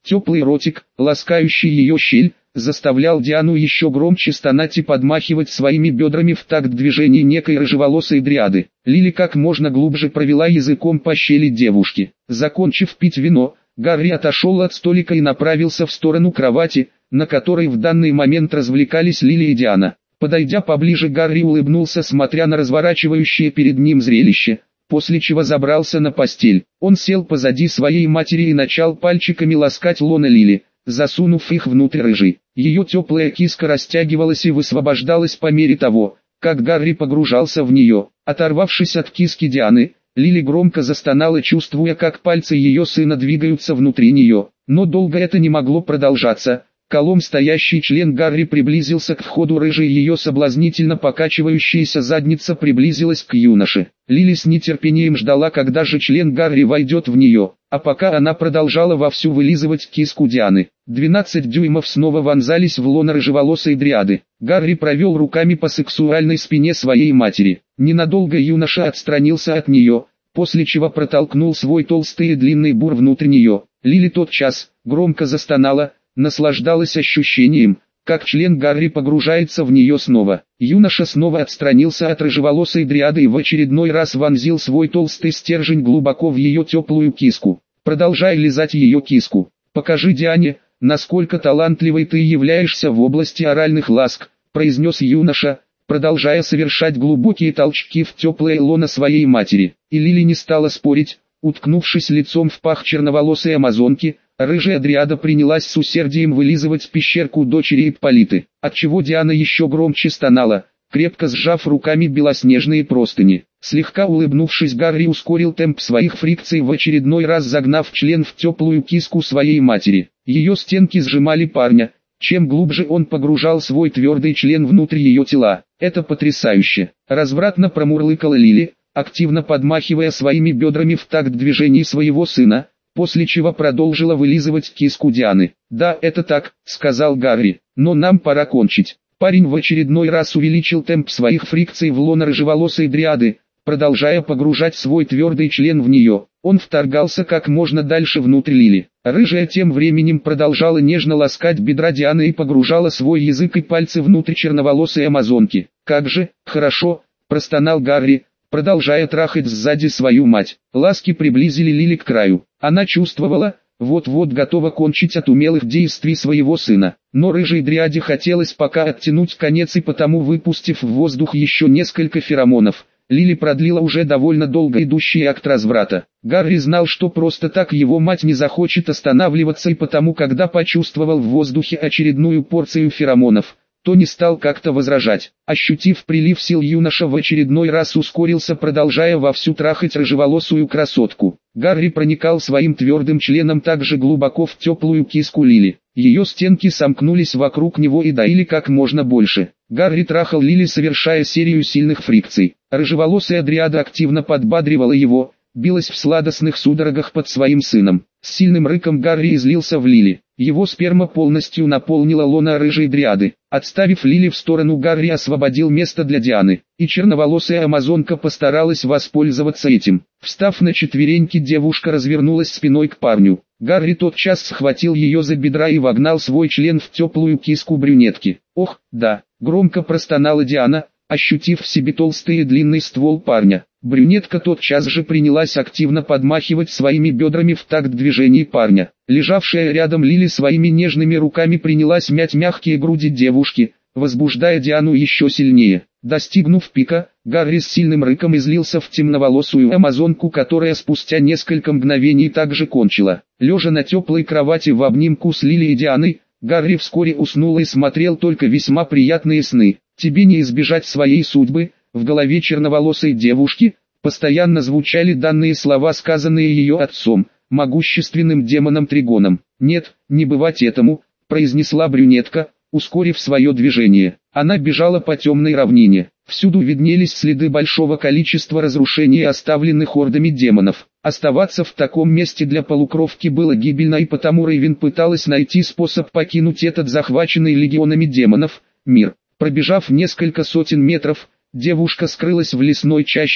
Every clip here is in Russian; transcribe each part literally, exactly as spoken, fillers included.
Теплый ротик, ласкающий ее щель, заставлял Диану еще громче стонать и подмахивать своими бедрами в такт движений некой рыжеволосой дриады. Лили как можно глубже провела языком по щели девушки. Закончив пить вино, Гарри отошел от столика и направился в сторону кровати, на которой в данный момент развлекались Лили и Диана. Подойдя поближе, Гарри улыбнулся, смотря на разворачивающее перед ним зрелище, после чего забрался на постель. Он сел позади своей матери и начал пальчиками ласкать лоно Лили, засунув их внутрь рыжей. Ее теплая киска растягивалась и высвобождалась по мере того, как Гарри погружался в нее. Оторвавшись от киски Дианы, Лили громко застонала, чувствуя, как пальцы ее сына двигаются внутри нее. Но долго это не могло продолжаться. Колом стоящий член Гарри приблизился к входу рыжей, ее соблазнительно покачивающаяся задница приблизилась к юноше. Лили с нетерпением ждала, когда же член Гарри войдет в нее, а пока она продолжала вовсю вылизывать киску Дианы. двенадцать дюймов снова вонзались в лоно рыжеволосой дриады. Гарри провел руками по сексуальной спине своей матери. Ненадолго юноша отстранился от нее, после чего протолкнул свой толстый и длинный бур внутрь нее. Лили тотчас громко застонала, наслаждалась ощущением, как член Гарри погружается в нее снова. Юноша снова отстранился от рыжеволосой дриады и в очередной раз вонзил свой толстый стержень глубоко в ее теплую киску. Продолжай лизать ее киску. Покажи Диане, насколько талантливой ты являешься в области оральных ласк, произнес юноша, продолжая совершать глубокие толчки в теплое лоно своей матери. И Лили не стала спорить, уткнувшись лицом в пах черноволосой амазонки. Рыжая дриада принялась с усердием вылизывать пещерку дочери Ипполиты, отчего Диана еще громче стонала, крепко сжав руками белоснежные простыни. Слегка улыбнувшись, Гарри ускорил темп своих фрикций, в очередной раз загнав член в теплую киску своей матери. Ее стенки сжимали парня, чем глубже он погружал свой твердый член внутрь ее тела. Это потрясающе. Развратно промурлыкала Лили, активно подмахивая своими бедрами в такт движений своего сына, после чего продолжила вылизывать киску Дианы. «Да, это так», — сказал Гарри, — «но нам пора кончить». Парень в очередной раз увеличил темп своих фрикций в лоно рыжеволосой дриады, продолжая погружать свой твердый член в нее. Он вторгался как можно дальше внутрь Лили. Рыжая тем временем продолжала нежно ласкать бедра Дианы и погружала свой язык и пальцы внутрь черноволосой амазонки. «Как же, хорошо», — простонал Гарри, продолжая трахать сзади свою мать. Ласки приблизили Лили к краю. Она чувствовала, вот-вот готова кончить от умелых действий своего сына. Но рыжей дриаде хотелось пока оттянуть конец, и потому, выпустив в воздух еще несколько феромонов, Лили продлила уже довольно долго идущий акт разврата. Гарри знал, что просто так его мать не захочет останавливаться, и потому, когда почувствовал в воздухе очередную порцию феромонов, то не стал как-то возражать. Ощутив прилив сил, юноша в очередной раз ускорился, продолжая вовсю трахать рыжеволосую красотку. Гарри проникал своим твердым членом так же глубоко в теплую киску Лили. Ее стенки сомкнулись вокруг него и доили как можно больше. Гарри трахал Лили, совершая серию сильных фрикций. Рыжеволосая дриада активно подбадривала его, билась в сладостных судорогах под своим сыном. С сильным рыком Гарри излился в Лили. Его сперма полностью наполнила лоно рыжей дриады. Отставив Лили в сторону, Гарри освободил место для Дианы, и черноволосая амазонка постаралась воспользоваться этим. Встав на четвереньки, девушка развернулась спиной к парню. Гарри тотчас схватил ее за бедра и вогнал свой член в теплую киску брюнетки. «Ох, да!» — громко простонала Диана, ощутив в себе толстый и длинный ствол парня. Брюнетка тотчас же принялась активно подмахивать своими бедрами в такт движений парня. Лежавшая рядом Лили своими нежными руками принялась мять мягкие груди девушки, возбуждая Диану еще сильнее. Достигнув пика, Гарри с сильным рыком излился в темноволосую амазонку, которая спустя несколько мгновений также кончила. Лежа на теплой кровати в обнимку с Лили и Дианой, Гарри вскоре уснул и смотрел только весьма приятные сны. «Тебе не избежать своей судьбы», в голове черноволосой девушки постоянно звучали данные слова, сказанные ее отцом, могущественным демоном Тригоном. «Нет, не бывать этому», произнесла брюнетка, ускорив свое движение. Она бежала по темной равнине. Всюду виднелись следы большого количества разрушений, оставленных ордами демонов. Оставаться в таком месте для полукровки было гибельно, и потому Рейвен пыталась найти способ покинуть этот захваченный легионами демонов мир. Пробежав несколько сотен метров, девушка скрылась в лесной чаще,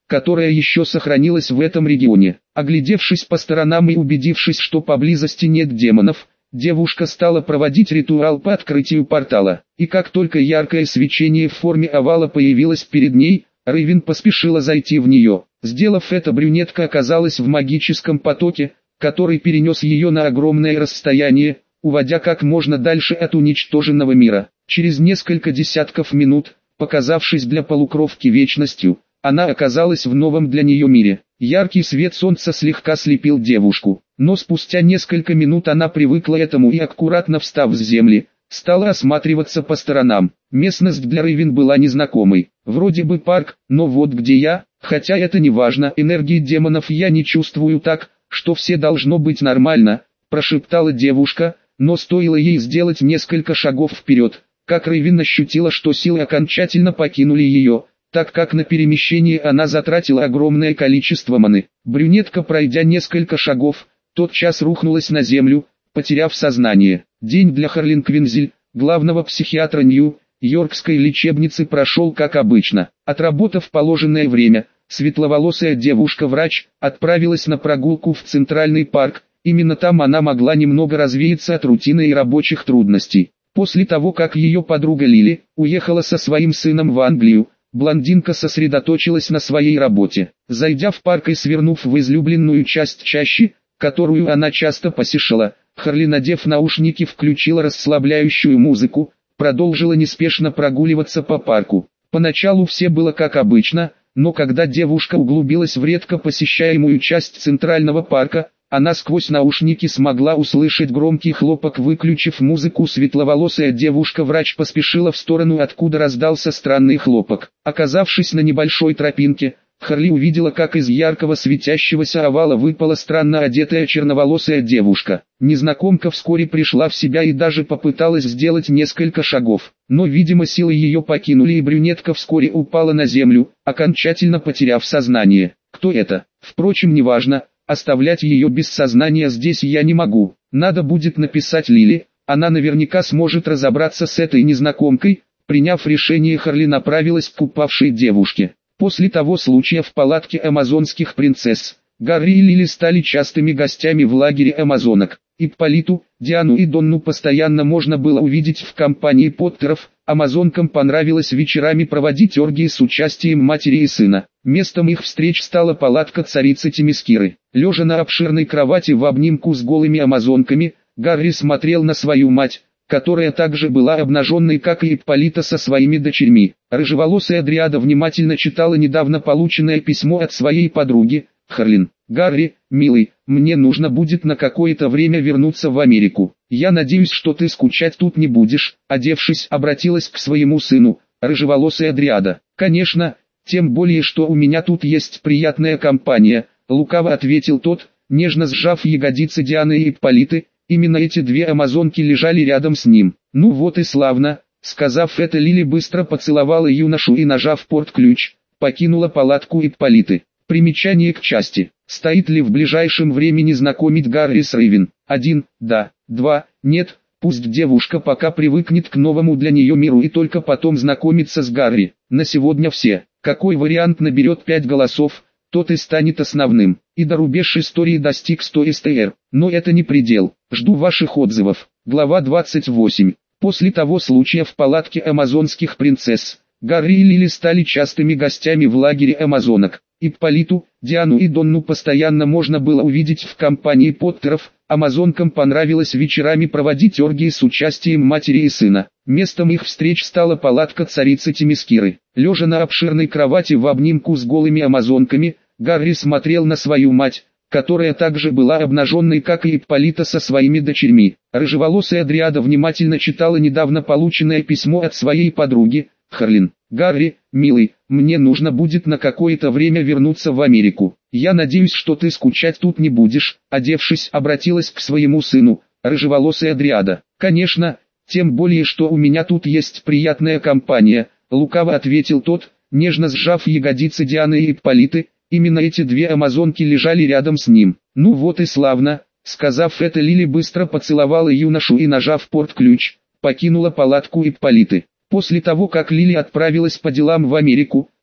которая еще сохранилась в этом регионе. Оглядевшись по сторонам и убедившись, что поблизости нет демонов, девушка стала проводить ритуал по открытию портала. И как только яркое свечение в форме овала появилось перед ней, Рейвен поспешила зайти в нее. Сделав это, брюнетка оказалась в магическом потоке, который перенес ее на огромное расстояние, уводя как можно дальше от уничтоженного мира. Через несколько десятков минут, показавшись для полукровки вечностью, она оказалась в новом для нее мире. Яркий свет солнца слегка слепил девушку, но спустя несколько минут она привыкла к этому и, аккуратно встав с земли, стала осматриваться по сторонам. Местность для Рейвен была незнакомой. Вроде бы парк, но вот где я, хотя это не важно, энергии демонов я не чувствую так, что все должно быть нормально, прошептала девушка, но стоило ей сделать несколько шагов вперед, как Рейвен ощутила, что силы окончательно покинули ее, так как на перемещение она затратила огромное количество маны. Брюнетка, пройдя несколько шагов, тотчас рухнулась на землю, потеряв сознание. День для Харлин Квинзель, главного психиатра Нью-Йоркской лечебницы, прошел как обычно. Отработав положенное время, светловолосая девушка-врач отправилась на прогулку в Центральный парк. Именно там она могла немного развеяться от рутины и рабочих трудностей. После того, как ее подруга Лили уехала со своим сыном в Англию, блондинка сосредоточилась на своей работе. Зайдя в парк и свернув в излюбленную часть чащи, которую она часто посещала, Харли, надев наушники, включила расслабляющую музыку, продолжила неспешно прогуливаться по парку. Поначалу все было как обычно, но когда девушка углубилась в редко посещаемую часть Центрального парка, она сквозь наушники смогла услышать громкий хлопок. Выключив музыку, светловолосая девушка-врач поспешила в сторону, откуда раздался странный хлопок. Оказавшись на небольшой тропинке, Харли увидела, как из яркого светящегося овала выпала странно одетая черноволосая девушка. Незнакомка вскоре пришла в себя и даже попыталась сделать несколько шагов, но, видимо, силы ее покинули, и брюнетка вскоре упала на землю, окончательно потеряв сознание. Кто это? Впрочем, неважно. Оставлять ее без сознания здесь я не могу. Надо будет написать Лили, она наверняка сможет разобраться с этой незнакомкой. Приняв решение, Харли направилась к упавшей девушке. После того случая в палатке амазонских принцесс, Гарри и Лили стали частыми гостями в лагере амазонок. Ипполиту, Диану и Донну постоянно можно было увидеть в компании Поттеров. Амазонкам понравилось вечерами проводить оргии с участием матери и сына. Местом их встреч стала палатка царицы Темискиры. Лежа на обширной кровати в обнимку с голыми амазонками, Гарри смотрел на свою мать, которая также была обнаженной, как и Ипполита со своими дочерьми. Рыжеволосая дриада внимательно читала недавно полученное письмо от своей подруги, Харлин. «Гарри, милый, мне нужно будет на какое-то время вернуться в Америку. Я надеюсь, что ты скучать тут не будешь», одевшись, обратилась к своему сыну, рыжеволосая дриада. «Конечно, тем более, что у меня тут есть приятная компания», лукаво ответил тот, нежно сжав ягодицы Дианы и Ипполиты. Именно эти две амазонки лежали рядом с ним. «Ну вот и славно», сказав это, Лили быстро поцеловала юношу и, нажав порт-ключ, покинула палатку Ипполиты. Примечание к части. Стоит ли в ближайшем времени знакомить Гарри с Рейвен? один. Да. два. Нет. Пусть девушка пока привыкнет к новому для нее миру и только потом знакомится с Гарри. На сегодня все. Какой вариант наберет пять голосов, тот и станет основным. И до рубеж истории достиг сто эс тэ эр. Но это не предел. Жду ваших отзывов. Глава двадцать восемь. После того случая в палатке амазонских принцесс, Гарри и Лили стали частыми гостями в лагере амазонок. Ипполиту, Диану и Донну постоянно можно было увидеть в компании Поттеров. Амазонкам понравилось вечерами проводить оргии с участием матери и сына. Местом их встреч стала палатка царицы Темискиры. Лежа на обширной кровати в обнимку с голыми амазонками, Гарри смотрел на свою мать, которая также была обнаженной, как и Ипполита со своими дочерьми. Рыжеволосая дриада внимательно читала недавно полученное письмо от своей подруги, Харлин. «Гарри, милый, мне нужно будет на какое-то время вернуться в Америку. Я надеюсь, что ты скучать тут не будешь», одевшись, обратилась к своему сыну, рыжеволосая дриада. «Конечно, тем более, что у меня тут есть приятная компания», лукаво ответил тот, нежно сжав ягодицы Дианы и Ипполиты. Именно эти две амазонки лежали рядом с ним. «Ну вот и славно», сказав это, Лили быстро поцеловала юношу и, нажав порт-ключ, покинула палатку Ипполиты. После того, как Лили отправилась по делам в Америку,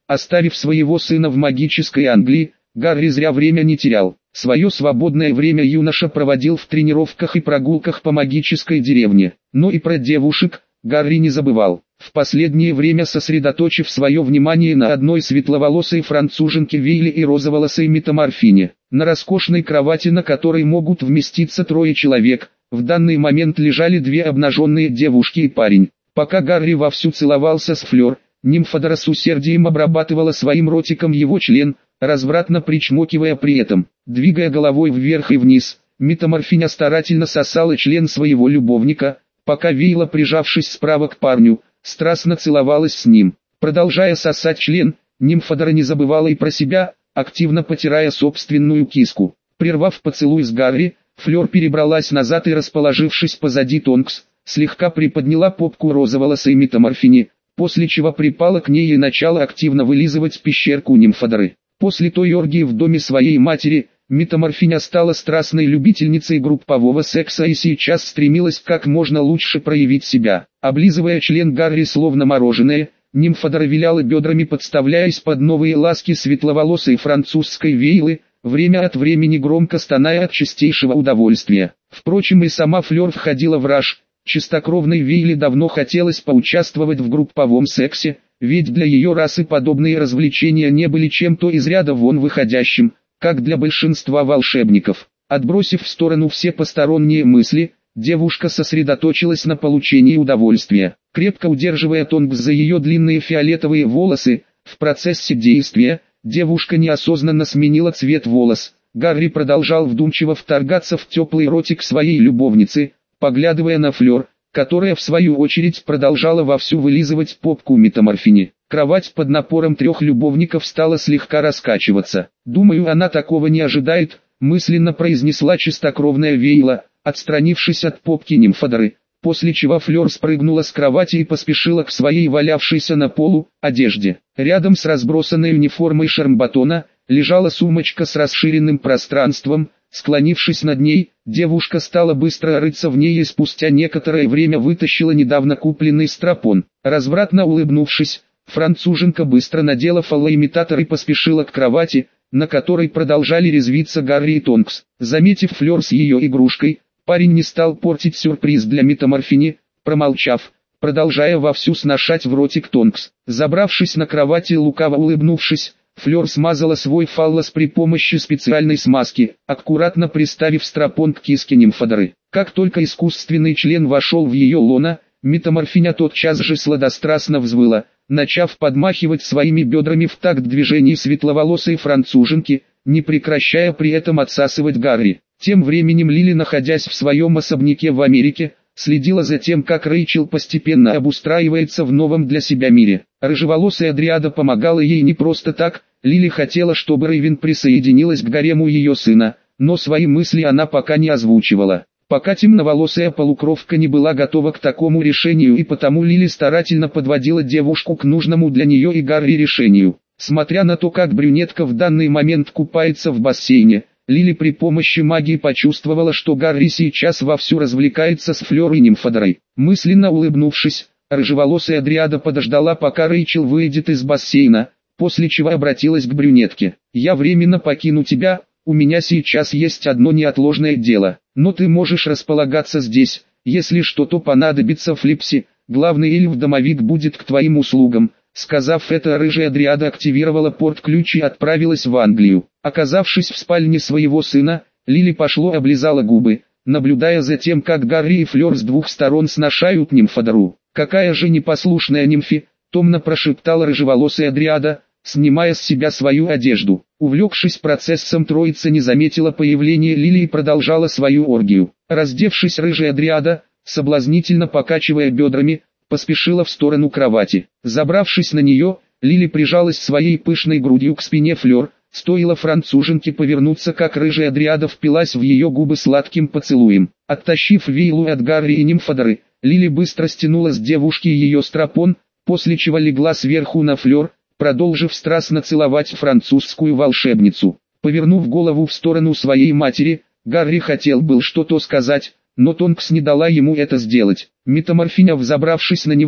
Оставив своего сына в магической Англии, Гарри зря время не терял. Свое свободное время юноша проводил в тренировках и прогулках по магической деревне. Но и про девушек Гарри не забывал. В последнее время сосредоточив свое внимание на одной светловолосой француженке Вейле и розоволосой метаморфине. На роскошной кровати, на которой могут вместиться трое человек, в данный момент лежали две обнаженные девушки и парень. Пока Гарри вовсю целовался с Флёр, нимфодора с усердием обрабатывала своим ротиком его член, развратно причмокивая при этом. Двигая головой вверх и вниз, метаморфиня старательно сосала член своего любовника, пока Вейла, прижавшись справа к парню, страстно целовалась с ним. Продолжая сосать член, нимфодора не забывала и про себя, активно потирая собственную киску. Прервав поцелуй с Гарри, Флёр перебралась назад и, расположившись позади Тонкс, слегка приподняла попку розоволосой метаморфине, после чего припала к ней и начала активно вылизывать пещерку нимфодоры. После той оргии в доме своей матери, метаморфиня стала страстной любительницей группового секса и сейчас стремилась как можно лучше проявить себя. Облизывая член Гарри словно мороженое, нимфодора виляла бедрами, подставляясь под новые ласки светловолосой французской Вейлы, время от времени громко стоная от чистейшего удовольствия. Впрочем, и сама Флёр входила в раж. Чистокровной Вейле давно хотелось поучаствовать в групповом сексе, ведь для ее расы подобные развлечения не были чем-то из ряда вон выходящим, как для большинства волшебников. Отбросив в сторону все посторонние мысли, девушка сосредоточилась на получении удовольствия. Крепко удерживая Тонкс за ее длинные фиолетовые волосы, в процессе действия, девушка неосознанно сменила цвет волос. Гарри продолжал вдумчиво вторгаться в теплый ротик своей любовницы, поглядывая на Флёр, которая в свою очередь продолжала вовсю вылизывать попку метаморфине. Кровать под напором трех любовников стала слегка раскачиваться. «Думаю, она такого не ожидает», — мысленно произнесла чистокровная Вейла, отстранившись от попки нимфодоры, после чего Флёр спрыгнула с кровати и поспешила к своей валявшейся на полу одежде. Рядом с разбросанной униформой Шармбатона лежала сумочка с расширенным пространством. Склонившись над ней, девушка стала быстро рыться в ней и спустя некоторое время вытащила недавно купленный стропон. Развратно улыбнувшись, француженка быстро надела фалоимитатор и поспешила к кровати, на которой продолжали резвиться Гарри и Тонкс. Заметив Флёр с ее игрушкой, парень не стал портить сюрприз для метаморфини, промолчав, продолжая вовсю сношать в ротик Тонкс. Забравшись на кровати и лукаво улыбнувшись, Флёр смазала свой фаллос при помощи специальной смазки, аккуратно приставив стропон к киске нимфодоры. Как только искусственный член вошел в ее лоно, метаморфиня тотчас же сладострастно взвыла, начав подмахивать своими бедрами в такт движений светловолосой француженки, не прекращая при этом отсасывать Гарри. Тем временем Лили, находясь в своем особняке в Америке, следила за тем, как Рэйчел постепенно обустраивается в новом для себя мире. Рыжеволосая дриада помогала ей не просто так. Лили хотела, чтобы Рейвен присоединилась к гарему ее сына, но свои мысли она пока не озвучивала. Пока темноволосая полукровка не была готова к такому решению, и потому Лили старательно подводила девушку к нужному для нее и Гарри решению. Смотря на то, как брюнетка в данный момент купается в бассейне, Лили при помощи магии почувствовала, что Гарри сейчас вовсю развлекается с Флёр и нимфодорой. Мысленно улыбнувшись, рыжеволосая дриада подождала, пока Рэйчел выйдет из бассейна, после чего обратилась к брюнетке. «Я временно покину тебя, у меня сейчас есть одно неотложное дело, но ты можешь располагаться здесь, если что-то понадобится Флипси, главный эльф-домовик будет к твоим услугам». Сказав это, рыжая дриада активировала порт-ключ и отправилась в Англию. Оказавшись в спальне своего сына, Лили пошло облизала губы, наблюдая за тем, как Гарри и Флёр с двух сторон сношают нимфодору. «Какая же непослушная нимфи!» — томно прошептала рыжеволосая дриада, снимая с себя свою одежду. Увлекшись процессом, троица не заметила появления Лили и продолжала свою оргию. Раздевшись, рыжая дриада, соблазнительно покачивая бедрами, поспешила в сторону кровати. Забравшись на нее, Лили прижалась своей пышной грудью к спине Флёр. Стоило француженке повернуться, как рыжая дриада впилась в ее губы сладким поцелуем. Оттащив Вейлу от Гарри и нимфодоры, Лили быстро стянула с девушки ее стропон, после чего легла сверху на Флёр, продолжив страстно целовать французскую волшебницу. Повернув голову в сторону своей матери, Гарри хотел был что-то сказать, но Тонкс не дала ему это сделать. Метаморфиня, взобравшись на него,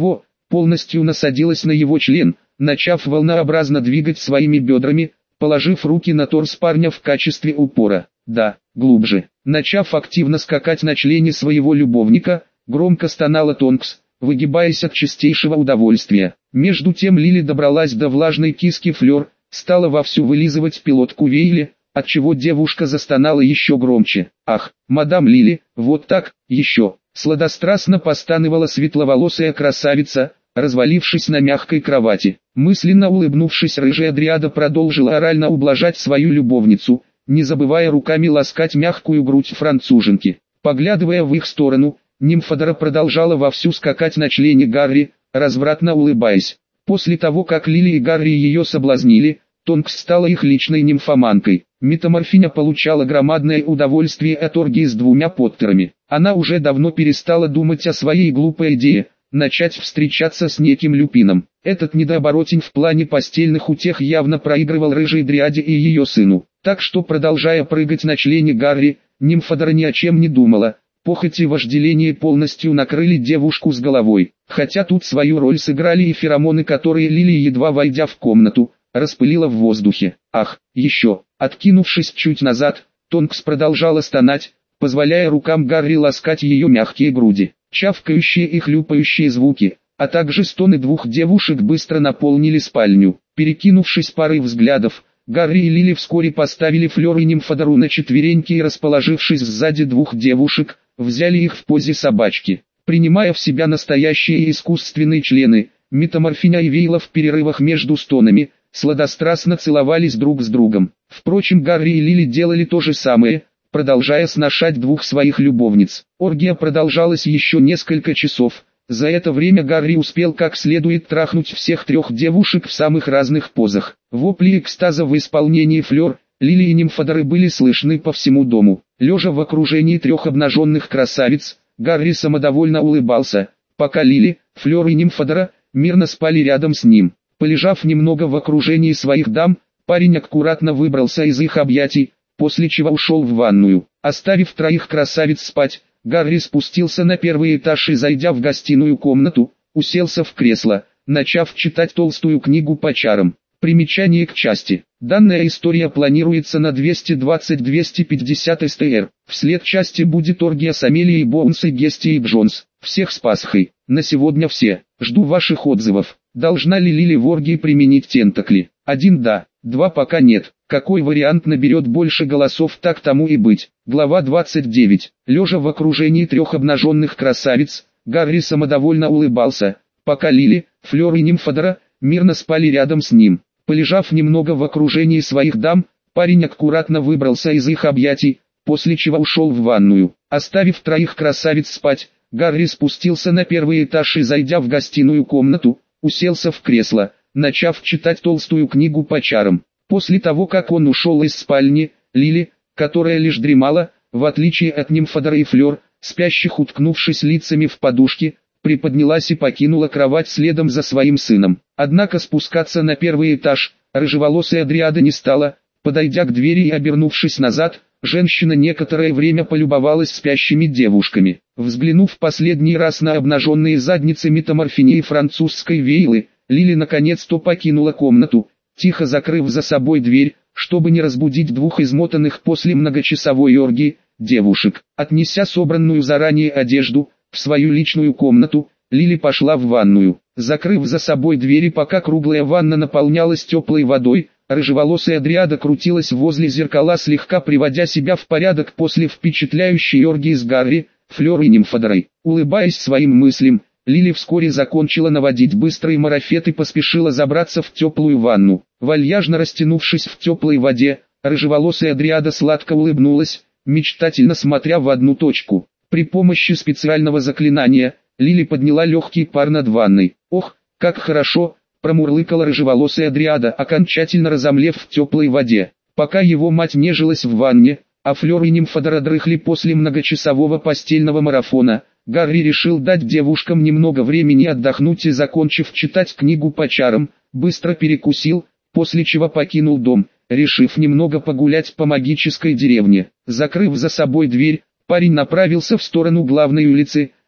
полностью насадилась на его член, начав волнообразно двигать своими бедрами, положив руки на торс парня в качестве упора. Да, глубже. Начав активно скакать на члене своего любовника, громко стонала Тонкс, выгибаясь от чистейшего удовольствия. Между тем Лили добралась до влажной киски Флёр, стала вовсю вылизывать пилотку Вейли, отчего девушка застонала еще громче. «Ах, мадам Лили, вот так, еще!» Сладострастно постанывала светловолосая красавица, развалившись на мягкой кровати. Мысленно улыбнувшись, рыжая дриада продолжила орально ублажать свою любовницу, не забывая руками ласкать мягкую грудь француженки. Поглядывая в их сторону, нимфодора продолжала вовсю скакать на члене Гарри, развратно улыбаясь. После того, как Лили и Гарри ее соблазнили, Тонкс стала их личной нимфоманкой. Метаморфиня получала громадное удовольствие от оргии с двумя Поттерами. Она уже давно перестала думать о своей глупой идее, начать встречаться с неким Люпином. Этот недооборотень в плане постельных утех явно проигрывал рыжей дриаде и ее сыну. Так что, продолжая прыгать на члене Гарри, нимфодора ни о чем не думала. Похоть и вожделение полностью накрыли девушку с головой. Хотя тут свою роль сыграли и феромоны, которые Лили, едва войдя в комнату, распылила в воздухе. Ах, еще. Откинувшись чуть назад, Тонкс продолжала стонать, позволяя рукам Гарри ласкать ее мягкие груди. Чавкающие и хлюпающие звуки, а также стоны двух девушек быстро наполнили спальню. Перекинувшись парой взглядов, Гарри и Лили вскоре поставили Флёр и нимфодору на четвереньки и, расположившись сзади двух девушек, взяли их в позе собачки. Принимая в себя настоящие и искусственные члены, Метаморфиня и Вейла в перерывах между стонами сладострастно целовались друг с другом. Впрочем, Гарри и Лили делали то же самое, продолжая сношать двух своих любовниц. Оргия продолжалась еще несколько часов. За это время Гарри успел как следует трахнуть всех трех девушек в самых разных позах. Вопли экстаза в исполнении Флёр, Лили и нимфодоры были слышны по всему дому. Лежа в окружении трех обнаженных красавиц, Гарри самодовольно улыбался, пока Лили, Флёр и нимфодора мирно спали рядом с ним. Полежав немного в окружении своих дам, парень аккуратно выбрался из их объятий, после чего ушел в ванную. Оставив троих красавиц спать, Гарри спустился на первый этаж и, зайдя в гостиную комнату, уселся в кресло, начав читать толстую книгу по чарам. Примечание к части. Данная история планируется на двести двадцать — двести пятьдесят эс тэ эр. Вслед части будет оргия с Амелией Боунс и Гестией Джонс. Всех с Пасхой. На сегодня все. Жду ваших отзывов. Должна ли Лили в оргии применить тентакли? Один да, два пока нет. Какой вариант наберет больше голосов, так тому и быть. Глава двадцать девять. Лежа в окружении трех обнаженных красавиц, Гарри самодовольно улыбался, пока Лили, Флёр и нимфодора мирно спали рядом с ним. Полежав немного в окружении своих дам, парень аккуратно выбрался из их объятий, после чего ушел в ванную. Оставив троих красавиц спать, Гарри спустился на первый этаж и, зайдя в гостиную комнату, уселся в кресло, начав читать толстую книгу по чарам. После того, как он ушел из спальни, Лили, которая лишь дремала, в отличие от нимфодора и Флёр, спящих уткнувшись лицами в подушки, приподнялась и покинула кровать следом за своим сыном. Однако спускаться на первый этаж рыжеволосая дриада не стала. Подойдя к двери и обернувшись назад, женщина некоторое время полюбовалась спящими девушками. Взглянув последний раз на обнаженные задницы Метаморфини и французской Вейлы, Лили наконец-то покинула комнату, тихо закрыв за собой дверь, чтобы не разбудить двух измотанных после многочасовой оргии девушек. Отнеся собранную заранее одежду в свою личную комнату, Лили пошла в ванную. Закрыв за собой двери, пока круглая ванна наполнялась теплой водой, рыжеволосая дриада крутилась возле зеркала, слегка приводя себя в порядок после впечатляющей оргии с Гарри, Флёр и нимфодорой. Улыбаясь своим мыслям, Лили вскоре закончила наводить быстрый марафет и поспешила забраться в теплую ванну. Вальяжно растянувшись в теплой воде, рыжеволосая дриада сладко улыбнулась, мечтательно смотря в одну точку. При помощи специального заклинания, Лили подняла легкий пар над ванной. «Ох, как хорошо!» – промурлыкала рыжеволосая дриада, окончательно разомлев в теплой воде. Пока его мать нежилась в ванне, а Флёр и нимфодора дрыхли после многочасового постельного марафона, Гарри решил дать девушкам немного времени отдохнуть и, закончив читать книгу по чарам, быстро перекусил, после чего покинул дом, решив немного погулять по магической деревне. Закрыв за собой дверь, парень направился в сторону главной улицы,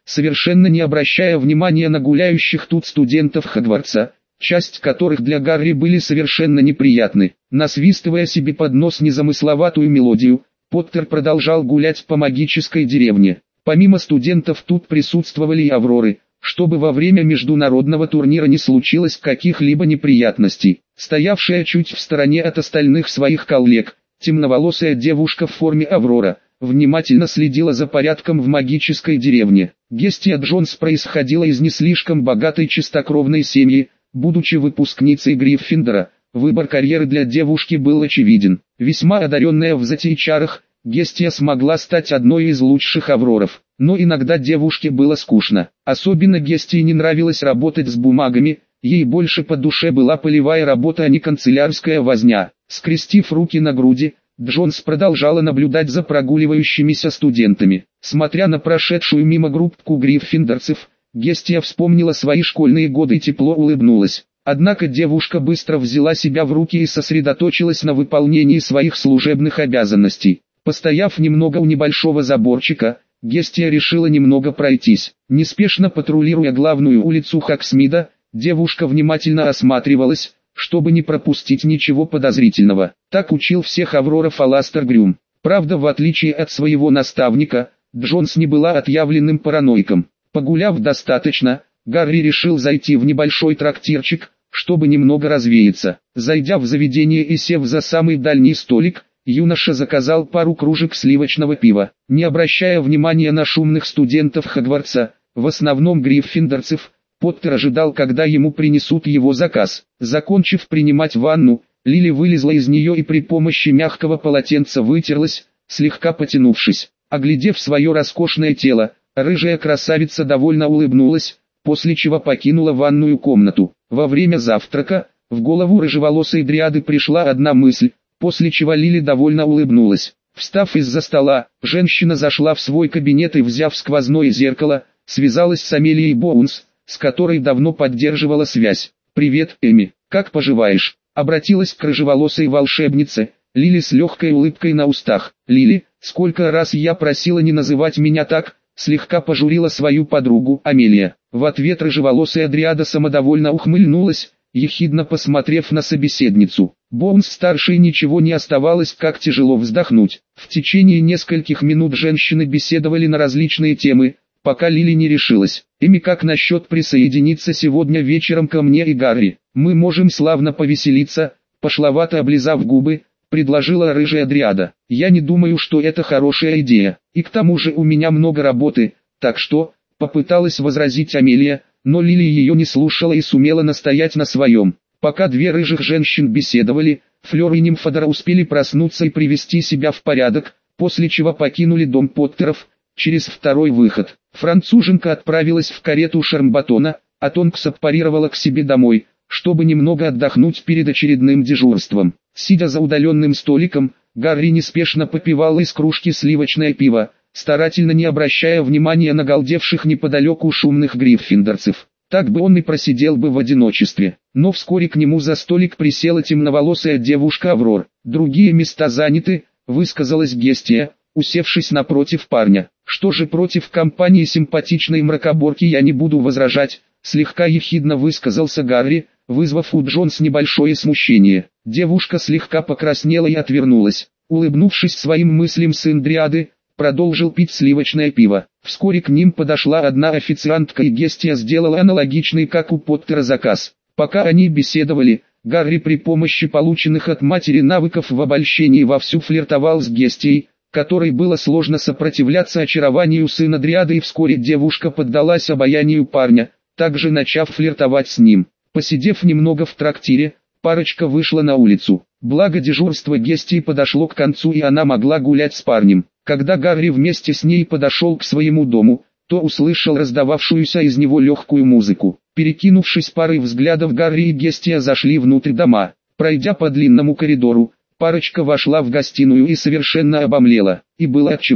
совершенно не обращая внимания на гуляющих тут студентов Хогвартса, часть которых для Гарри были совершенно неприятны. Насвистывая себе под нос незамысловатую мелодию, Поттер продолжал гулять по магической деревне. Помимо студентов тут присутствовали и Авроры, чтобы во время международного турнира не случилось каких-либо неприятностей. Стоявшая чуть в стороне от остальных своих коллег, темноволосая девушка в форме Аврора, внимательно следила за порядком в магической деревне. Гестия Джонс происходила из не слишком богатой чистокровной семьи, будучи выпускницей Гриффиндора. Выбор карьеры для девушки был очевиден. Весьма одаренная в чарах, Гестия смогла стать одной из лучших Авроров. Но иногда девушке было скучно. Особенно Гестии не нравилось работать с бумагами, ей больше по душе была полевая работа, а не канцелярская возня. Скрестив руки на груди, Джонс продолжала наблюдать за прогуливающимися студентами. Смотря на прошедшую мимо группку гриффиндорцев, Гестия вспомнила свои школьные годы и тепло улыбнулась. Однако девушка быстро взяла себя в руки и сосредоточилась на выполнении своих служебных обязанностей. Постояв немного у небольшого заборчика, Гестия решила немного пройтись. Неспешно патрулируя главную улицу Хоксмида, девушка внимательно осматривалась, чтобы не пропустить ничего подозрительного. Так учил всех Авроров Аластер Грюм. Правда, в отличие от своего наставника, Джонс не была отъявленным параноиком. Погуляв достаточно, Гарри решил зайти в небольшой трактирчик, чтобы немного развеяться. Зайдя в заведение и сев за самый дальний столик, юноша заказал пару кружек сливочного пива. Не обращая внимания на шумных студентов Хогвартса, в основном гриффиндорцев, Поттер ожидал, когда ему принесут его заказ. Закончив принимать ванну, Лили вылезла из нее и при помощи мягкого полотенца вытерлась, слегка потянувшись. Оглядев свое роскошное тело, рыжая красавица довольно улыбнулась, после чего покинула ванную комнату. Во время завтрака, в голову рыжеволосой дриады пришла одна мысль, после чего Лили довольно улыбнулась. Встав из-за стола, женщина зашла в свой кабинет и, взяв сквозное зеркало, связалась с Амелией Боунс, с которой давно поддерживала связь. «Привет, Эми, как поживаешь?» Обратилась к рыжеволосой волшебнице, Лили с легкой улыбкой на устах. «Лили, сколько раз я просила не называть меня так?» Слегка пожурила свою подругу Амелия. В ответ рыжеволосая дриада самодовольно ухмыльнулась, ехидно посмотрев на собеседницу. Боунс-старшей ничего не оставалось, как тяжело вздохнуть. В течение нескольких минут женщины беседовали на различные темы, пока Лили не решилась. «Эми, как насчет присоединиться сегодня вечером ко мне и Гарри? Мы можем славно повеселиться», пошловато облизав губы, предложила рыжая дриада. «Я не думаю, что это хорошая идея, и к тому же у меня много работы, так что...» Попыталась возразить Амелия, но Лили ее не слушала и сумела настоять на своем. Пока две рыжих женщин беседовали, Флёр и Нимфодор успели проснуться и привести себя в порядок, после чего покинули дом Поттеров, через второй выход. Француженка отправилась в карету Шармбатона, а Тонкс аппарировала к себе домой, чтобы немного отдохнуть перед очередным дежурством. Сидя за удаленным столиком, Гарри неспешно попивал из кружки сливочное пиво, старательно не обращая внимания на галдевших неподалеку шумных гриффиндорцев. Так бы он и просидел бы в одиночестве. Но вскоре к нему за столик присела темноволосая девушка Аврор. «Другие места заняты», — высказалась Гестия, усевшись напротив парня. «Что же, против компании симпатичной мракоборки я не буду возражать», — слегка ехидно высказался Гарри, вызвав у Джонс небольшое смущение. Девушка слегка покраснела и отвернулась. Улыбнувшись своим мыслям, сын дриады продолжил пить сливочное пиво. Вскоре к ним подошла одна официантка, и Гестия сделала аналогичный, как у Поттера, заказ. Пока они беседовали, Гарри при помощи полученных от матери навыков в обольщении вовсю флиртовал с Гестией, которой было сложно сопротивляться очарованию сына дриады, и вскоре девушка поддалась обаянию парня, также начав флиртовать с ним. Посидев немного в трактире, парочка вышла на улицу. Благо дежурство Гестии подошло к концу, и она могла гулять с парнем. Когда Гарри вместе с ней подошел к своему дому, то услышал раздававшуюся из него легкую музыку. Перекинувшись парой взглядов, Гарри и Гестия зашли внутрь дома. Пройдя по длинному коридору, парочка вошла в гостиную и совершенно обомлела. И было отчего.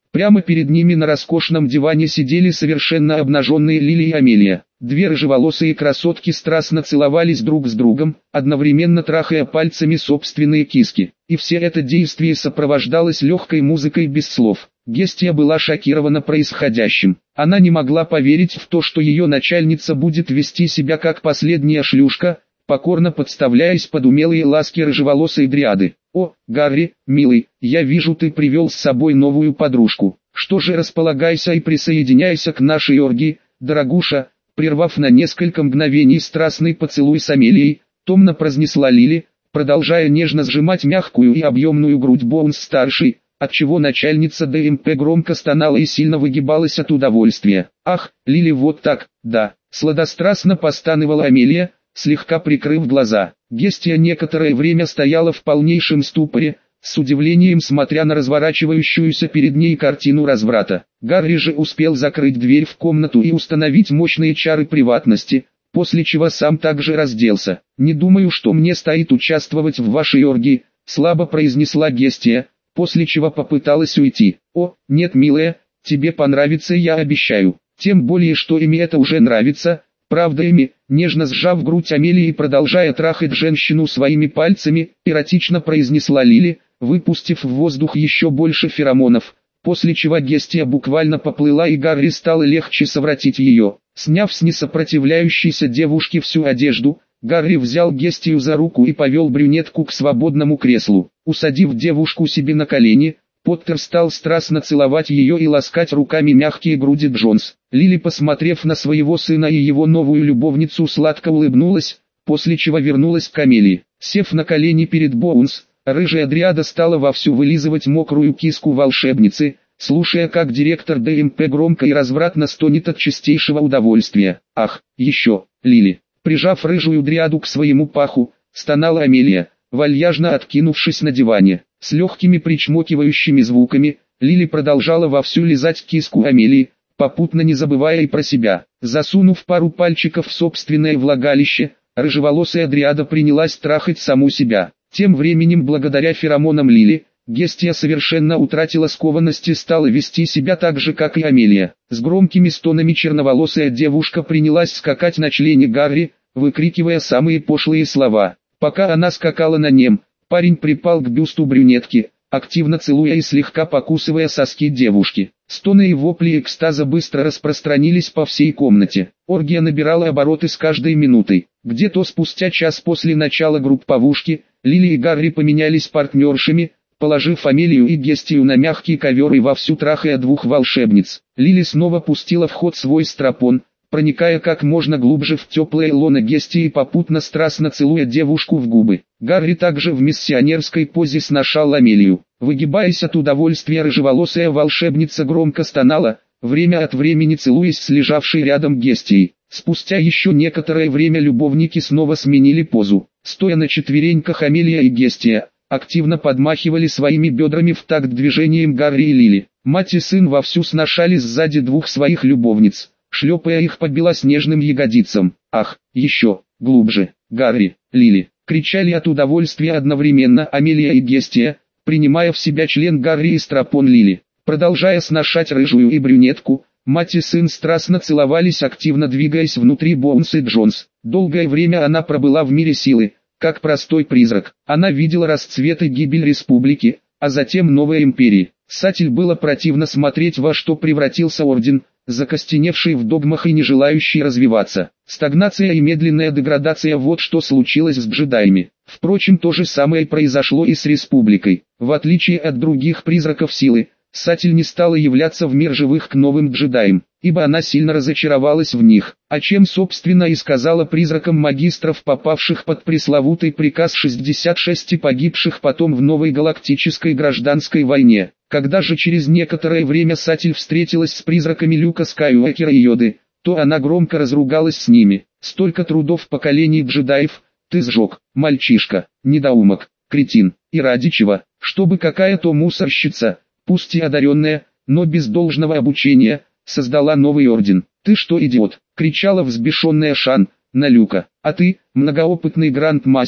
Прямо перед ними на роскошном диване сидели совершенно обнаженные Лили и Амелия. Две рыжеволосые красотки страстно целовались друг с другом, одновременно трахая пальцами собственные киски. И все это действие сопровождалось легкой музыкой без слов. Гестия была шокирована происходящим. Она не могла поверить в то, что ее начальница будет вести себя как последняя шлюшка, покорно подставляясь под умелые ласки рыжеволосой дриады. «О, Гарри, милый, я вижу, ты привел с собой новую подружку. Что же, располагайся и присоединяйся к нашей оргии, дорогуша», прервав на несколько мгновений страстный поцелуй с Амелией, томно произнесла Лили, продолжая нежно сжимать мягкую и объемную грудь Боунс-старшей, отчего начальница ДМП громко стонала и сильно выгибалась от удовольствия. «Ах, Лили, вот так, да», сладострастно постанывала Амелия, слегка прикрыв глаза. Гестия некоторое время стояла в полнейшем ступоре, с удивлением смотря на разворачивающуюся перед ней картину разврата. Гарри же успел закрыть дверь в комнату и установить мощные чары приватности, после чего сам также разделся. «Не думаю, что мне стоит участвовать в вашей оргии», слабо произнесла Гестия, после чего попыталась уйти. «О, нет, милая, тебе понравится, я обещаю. Тем более, что Эми это уже нравится». «Правда, Эми», нежно сжав грудь Амелии и продолжая трахать женщину своими пальцами, эротично произнесла Лили, выпустив в воздух еще больше феромонов, после чего Гестия буквально поплыла и Гарри стало легче совратить ее. Сняв с несопротивляющейся девушки всю одежду, Гарри взял Гестию за руку и повел брюнетку к свободному креслу. Усадив девушку себе на колени, Поттер стал страстно целовать ее и ласкать руками мягкие груди Джонс. Лили, посмотрев на своего сына и его новую любовницу, сладко улыбнулась, после чего вернулась к Амелии. Сев на колени перед Боунс, рыжая дриада стала вовсю вылизывать мокрую киску волшебницы, слушая, как директор ДМП громко и развратно стонет от чистейшего удовольствия. «Ах, еще, Лили!» Прижав рыжую дриаду к своему паху, стонала Амелия, вальяжно откинувшись на диване. С легкими причмокивающими звуками, Лили продолжала вовсю лизать киску Амелии, попутно не забывая и про себя. Засунув пару пальчиков в собственное влагалище, рыжеволосая дриада принялась трахать саму себя. Тем временем, благодаря феромонам Лили, Гестия совершенно утратила скованность и стала вести себя так же, как и Амелия. С громкими стонами черноволосая девушка принялась скакать на члене Гарри, выкрикивая самые пошлые слова. Пока она скакала на нем, парень припал к бюсту брюнетки, активно целуя и слегка покусывая соски девушки. Стоны и вопли экстаза быстро распространились по всей комнате. Оргия набирала обороты с каждой минутой. Где-то спустя час после начала групповушки, Лили и Гарри поменялись партнершами, положив Амелию и Гестию на мягкий ковер и вовсю трахая двух волшебниц. Лили снова пустила в ход свой стропон, проникая как можно глубже в теплое лоно Гестии и попутно страстно целуя девушку в губы. Гарри также в миссионерской позе сношал Амелию. Выгибаясь от удовольствия, рыжеволосая волшебница громко стонала, время от времени целуясь с лежавшей рядом Гестией. Спустя еще некоторое время любовники снова сменили позу. Стоя на четвереньках, Амелия и Гестия активно подмахивали своими бедрами в такт движением Гарри и Лили. Мать и сын вовсю сношали сзади двух своих любовниц, шлепая их по белоснежным ягодицам. «Ах, еще, глубже, Гарри, Лили!» кричали от удовольствия одновременно Амелия и Гестия, принимая в себя член Гарри и стропон Лили. Продолжая сношать рыжую и брюнетку, мать и сын страстно целовались, активно двигаясь внутри Боунс и Джонс. Долгое время она пробыла в мире силы, как простой призрак. Она видела расцвет и гибель республики, а затем новой империи. Сатель было противно смотреть, во что превратился орден, закостеневший в догмах и не желающий развиваться. Стагнация и медленная деградация — вот что случилось с джедаями. Впрочем, то же самое произошло и с республикой. В отличие от других призраков силы, Сатель не стала являться в мир живых к новым джедаям, ибо она сильно разочаровалась в них, о чем собственно и сказала призракам магистров, попавших под пресловутый приказ шестьдесят шесть и погибших потом в новой галактической гражданской войне. Когда же через некоторое время Сатель встретилась с призраками Люка Скайуокера и Йоды, то она громко разругалась с ними. «Столько трудов поколений джедаев ты сжег, мальчишка, недоумок, кретин, и ради чего? Чтобы какая-то мусорщица, пусть и одаренная, но без должного обучения, создала новый орден. Ты что, идиот?» — кричала взбешенная Шан на Люка. «А ты, многоопытный грандмастер,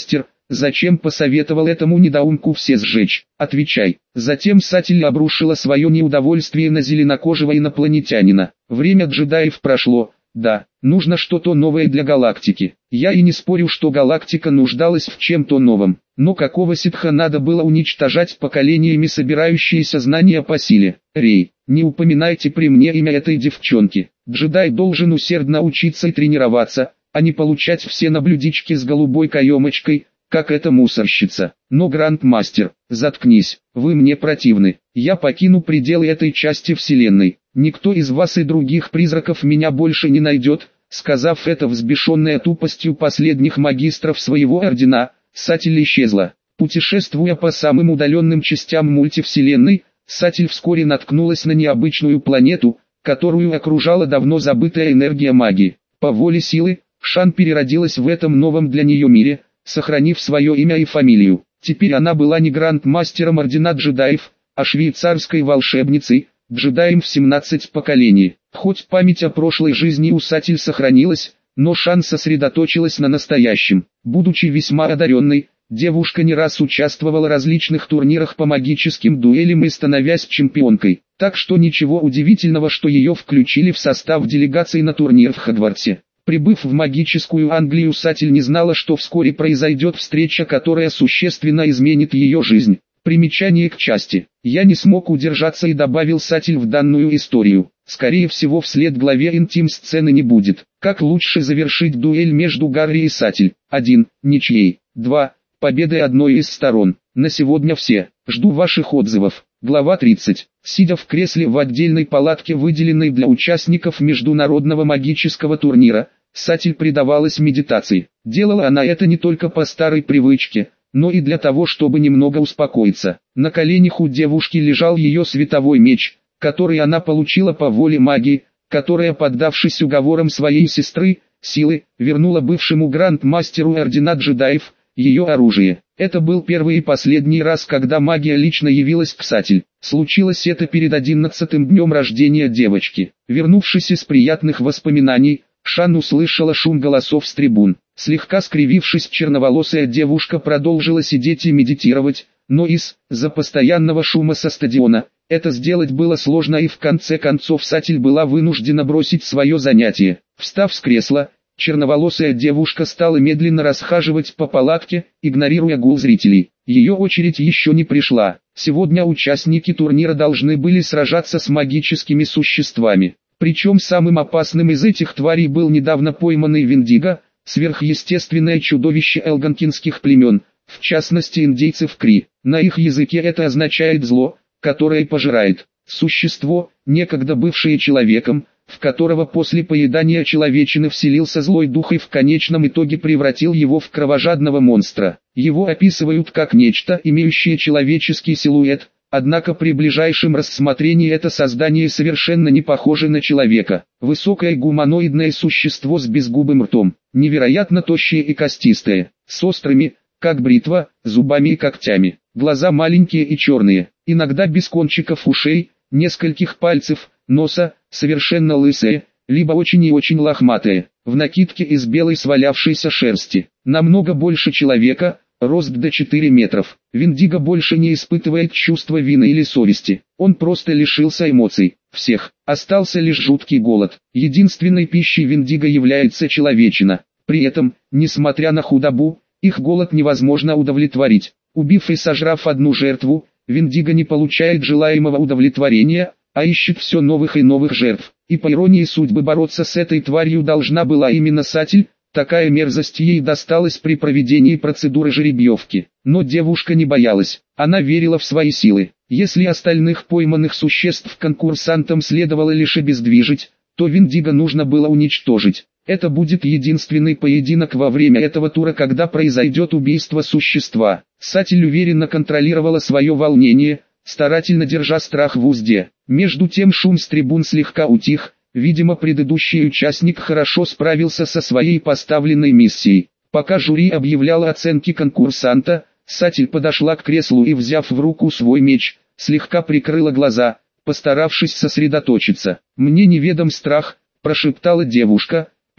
Зачем посоветовал этому недоумку все сжечь? Отвечай. Затем Сатиль обрушила свое неудовольствие на зеленокожего инопланетянина. Время джедаев прошло. Да, нужно что-то новое для галактики. Я и не спорю, что галактика нуждалась в чем-то новом. Но какого ситха надо было уничтожать поколениями собирающиеся знания по силе? Рей, не упоминайте при мне имя этой девчонки. Джедай должен усердно учиться и тренироваться, а не получать все наблюдечки с голубой каемочкой, как эта мусорщица. Но, Грандмастер, заткнись, вы мне противны. Я покину пределы этой части вселенной. Никто из вас и других призраков меня больше не найдет. Сказав это, взбешенная тупостью последних магистров своего ордена, Сатиль исчезла. Путешествуя по самым удаленным частям мультивселенной, Сатиль вскоре наткнулась на необычную планету, которую окружала давно забытая энергия магии. По воле силы, Шан переродилась в этом новом для нее мире, сохранив свое имя и фамилию. Теперь она была не грандмастером ордена джедаев, а швейцарской волшебницей, джедаем в семнадцать поколений. Хоть память о прошлой жизни у Сатиль сохранилась, но Шан сосредоточилась на настоящем. Будучи весьма одаренной, девушка не раз участвовала в различных турнирах по магическим дуэлям и становясь чемпионкой. Так что ничего удивительного, что ее включили в состав делегации на турнир в Хогвартсе. Прибыв в магическую Англию, Сатиль не знала, что вскоре произойдет встреча, которая существенно изменит ее жизнь. Примечание к части. Я не смог удержаться и добавил Сатиль в данную историю. Скорее всего, вслед главе интим-сцены не будет. Как лучше завершить дуэль между Гарри и Сатиль? один. Ничьей. два. Победой одной из сторон. На сегодня все. Жду ваших отзывов. Глава тридцать. Сидя в кресле в отдельной палатке, выделенной для участников международного магического турнира, Сатиль предавалась медитации. Делала она это не только по старой привычке, но и для того, чтобы немного успокоиться. На коленях у девушки лежал ее световой меч, который она получила по воле магии, которая, поддавшись уговорам своей сестры, силы, вернула бывшему грандмастеру ордена джедаев ее оружие. Это был первый и последний раз, когда магия лично явилась к Сатиль. Случилось это перед одиннадцатым днем рождения девочки. Вернувшись из приятных воспоминаний, Шан услышала шум голосов с трибун. Слегка скривившись, черноволосая девушка продолжила сидеть и медитировать, но из-за постоянного шума со стадиона это сделать было сложно, и в конце концов Сатиль была вынуждена бросить свое занятие. Встав с кресла, черноволосая девушка стала медленно расхаживать по палатке, игнорируя гул зрителей. Ее очередь еще не пришла. Сегодня участники турнира должны были сражаться с магическими существами. Причем самым опасным из этих тварей был недавно пойманный Виндиго, сверхъестественное чудовище элганкинских племен, в частности индейцев Кри. На их языке это означает «зло, которое пожирает». Существо, некогда бывшее человеком, в которого после поедания человечины вселился злой дух и в конечном итоге превратил его в кровожадного монстра. Его описывают как нечто, имеющее человеческий силуэт, однако при ближайшем рассмотрении это создание совершенно не похоже на человека. Высокое гуманоидное существо с безгубым ртом, невероятно тощее и костистое, с острыми, как бритва, зубами и когтями. Глаза маленькие и черные, иногда без кончиков ушей, нескольких пальцев, носа, совершенно лысые, либо очень и очень лохматые, в накидке из белой свалявшейся шерсти. Намного больше человека, рост до четырёх метров. Виндиго больше не испытывает чувства вины или совести. Он просто лишился эмоций. Всех. Остался лишь жуткий голод. Единственной пищей Виндиго является человечина. При этом, несмотря на худобу, их голод невозможно удовлетворить. Убив и сожрав одну жертву, Виндиго не получает желаемого удовлетворения, а ищет все новых и новых жертв. И по иронии судьбы бороться с этой тварью должна была именно Сатиль. Такая мерзость ей досталась при проведении процедуры жеребьевки. Но девушка не боялась, она верила в свои силы. Если остальных пойманных существ конкурсантам следовало лишь обездвижить, то Виндиго нужно было уничтожить. Это будет единственный поединок во время этого тура, когда произойдет убийство существа. Сатиль уверенно контролировала свое волнение, старательно держа страх в узде. Между тем шум с трибун слегка утих. Видимо, предыдущий участник хорошо справился со своей поставленной миссией. Пока жюри объявляло оценки конкурсанта, Сатиль подошла к креслу и, взяв в руку свой меч, слегка прикрыла глаза, постаравшись сосредоточиться. «Мне неведом страх», – прошептала девушка,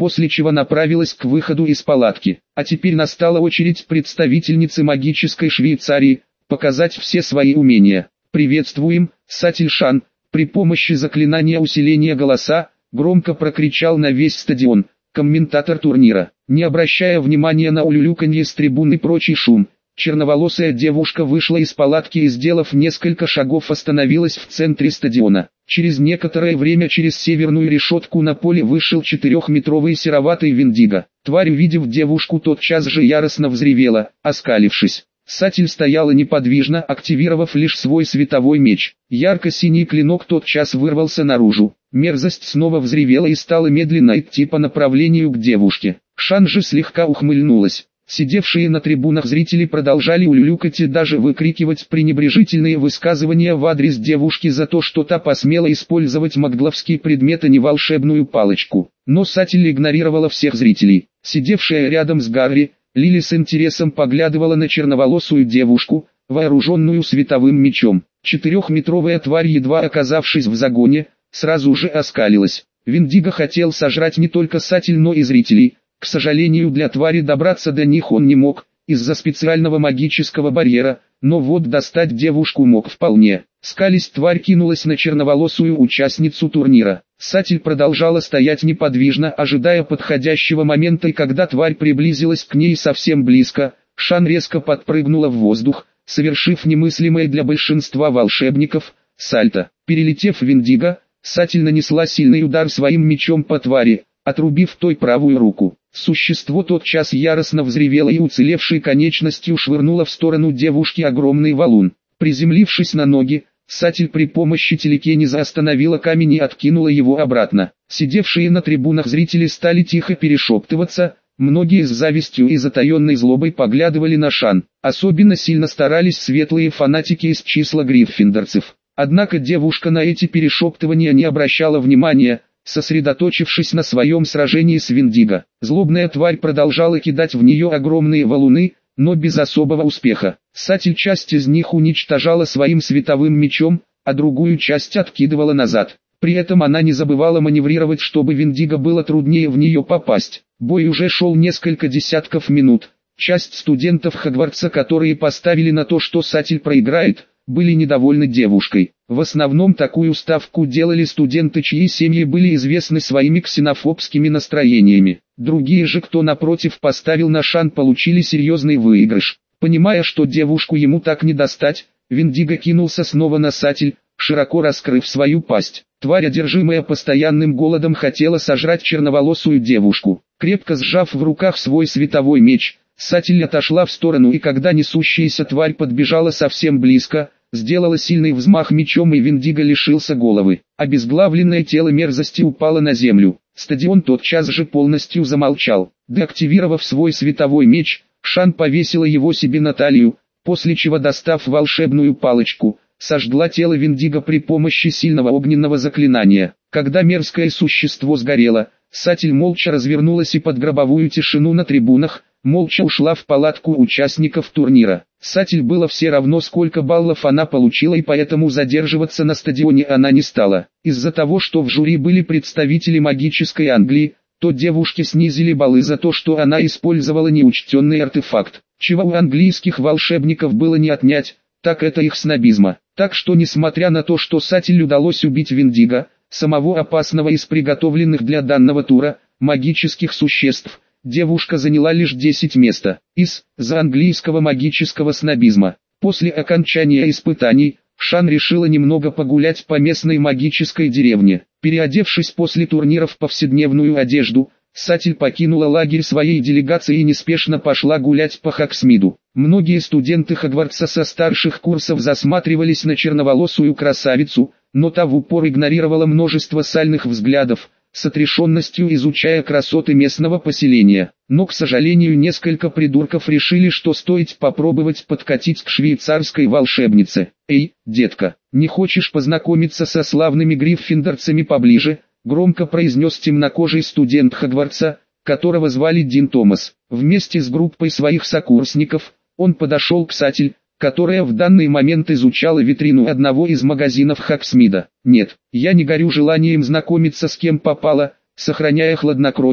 после чего направилась к выходу из палатки. А теперь настала очередь представительницы магической Швейцарии показать все свои умения. «Приветствуем, Сатиль Шан!» При помощи заклинания усиления голоса громко прокричал на весь стадион комментатор турнира. Не обращая внимания на улюлюканье с трибун и прочий шум, черноволосая девушка вышла из палатки и, сделав несколько шагов, остановилась в центре стадиона. Через некоторое время через северную решетку на поле вышел четырехметровый сероватый Виндиго. Тварь, увидев девушку, тотчас же яростно взревела, оскалившись. Сатиль стояла неподвижно, активировав лишь свой световой меч. Ярко-синий клинок тотчас вырвался наружу. Мерзость снова взревела и стала медленно идти по направлению к девушке. Шан же слегка ухмыльнулась. Сидевшие на трибунах зрители продолжали улюлюкать и даже выкрикивать пренебрежительные высказывания в адрес девушки за то, что та посмела использовать магловский предмет, а не волшебную палочку. Но Сатиль игнорировала всех зрителей. Сидевшая рядом с Гарри, Лили с интересом поглядывала на черноволосую девушку, вооруженную световым мечом. Четырехметровая тварь, едва оказавшись в загоне, сразу же оскалилась. Виндиго хотел сожрать не только Сатиль, но и зрителей. К сожалению, для твари добраться до них он не мог, из-за специального магического барьера, но вот достать девушку мог вполне. Скались, тварь кинулась на черноволосую участницу турнира. Сатиль продолжала стоять неподвижно, ожидая подходящего момента, и когда тварь приблизилась к ней совсем близко, Шан резко подпрыгнула в воздух, совершив немыслимое для большинства волшебников сальто. Перелетев Виндиго, Сатиль нанесла сильный удар своим мечом по твари, отрубив той правую руку. Существо тотчас яростно взревело и уцелевшей конечностью швырнуло в сторону девушки огромный валун. Приземлившись на ноги, Сатиль при помощи телекинеза остановила камень и откинула его обратно. Сидевшие на трибунах зрители стали тихо перешептываться, многие с завистью и затаенной злобой поглядывали на Шан. Особенно сильно старались светлые фанатики из числа гриффиндорцев. Однако девушка на эти перешептывания не обращала внимания, сосредоточившись на своем сражении с Виндиго. Злобная тварь продолжала кидать в нее огромные валуны, но без особого успеха. Сатиль часть из них уничтожала своим световым мечом, а другую часть откидывала назад. При этом она не забывала маневрировать, чтобы Виндиго было труднее в нее попасть. Бой уже шел несколько десятков минут. Часть студентов Хогвартса, которые поставили на то, что Сатиль проиграет, были недовольны девушкой. В основном такую ставку делали студенты, чьи семьи были известны своими ксенофобскими настроениями. Другие же, кто напротив поставил на Шан, получили серьезный выигрыш. Понимая, что девушку ему так не достать, Виндиго кинулся снова на Сатиль, широко раскрыв свою пасть. Тварь, одержимая постоянным голодом, хотела сожрать черноволосую девушку. Крепко сжав в руках свой световой меч, Сатиль отошла в сторону, и когда несущаяся тварь подбежала совсем близко, сделала сильный взмах мечом, и Виндиго лишился головы. Обезглавленное тело мерзости упало на землю. Стадион тотчас же полностью замолчал. Деактивировав свой световой меч, Шан повесила его себе на талию, после чего, достав волшебную палочку, сожгла тело Виндиго при помощи сильного огненного заклинания. Когда мерзкое существо сгорело, Сатиль молча развернулась и под гробовую тишину на трибунах, молча ушла в палатку участников турнира. Сатиль было все равно, сколько баллов она получила, и поэтому задерживаться на стадионе она не стала. Из-за того, что в жюри были представители магической Англии, то девушке снизили баллы за то, что она использовала неучтенный артефакт. Чего у английских волшебников было не отнять, так это их снобизма. Так что, несмотря на то, что Сатиль удалось убить Виндиго, самого опасного из приготовленных для данного тура магических существ, девушка заняла лишь десять места. Из-за английского магического снобизма. После окончания испытаний, Шан решила немного погулять по местной магической деревне. Переодевшись после турнира в повседневную одежду, Сатиль покинула лагерь своей делегации и неспешно пошла гулять по Хоксмиду. Многие студенты Хогвартса со старших курсов засматривались на черноволосую красавицу, но та в упор игнорировала множество сальных взглядов, с отрешенностью изучая красоты местного поселения. Но, к сожалению, несколько придурков решили, что стоит попробовать подкатить к швейцарской волшебнице. «Эй, детка, не хочешь познакомиться со славными гриффиндорцами поближе?» — громко произнес темнокожий студент Хогвартса, которого звали Дин Томас. Вместе с группой своих сокурсников, он подошел к Сатиль, которая в данный момент изучала витрину одного из магазинов Хоксмида. «Нет, я не горю желанием знакомиться с кем попало», — сохраняя хладнокровие,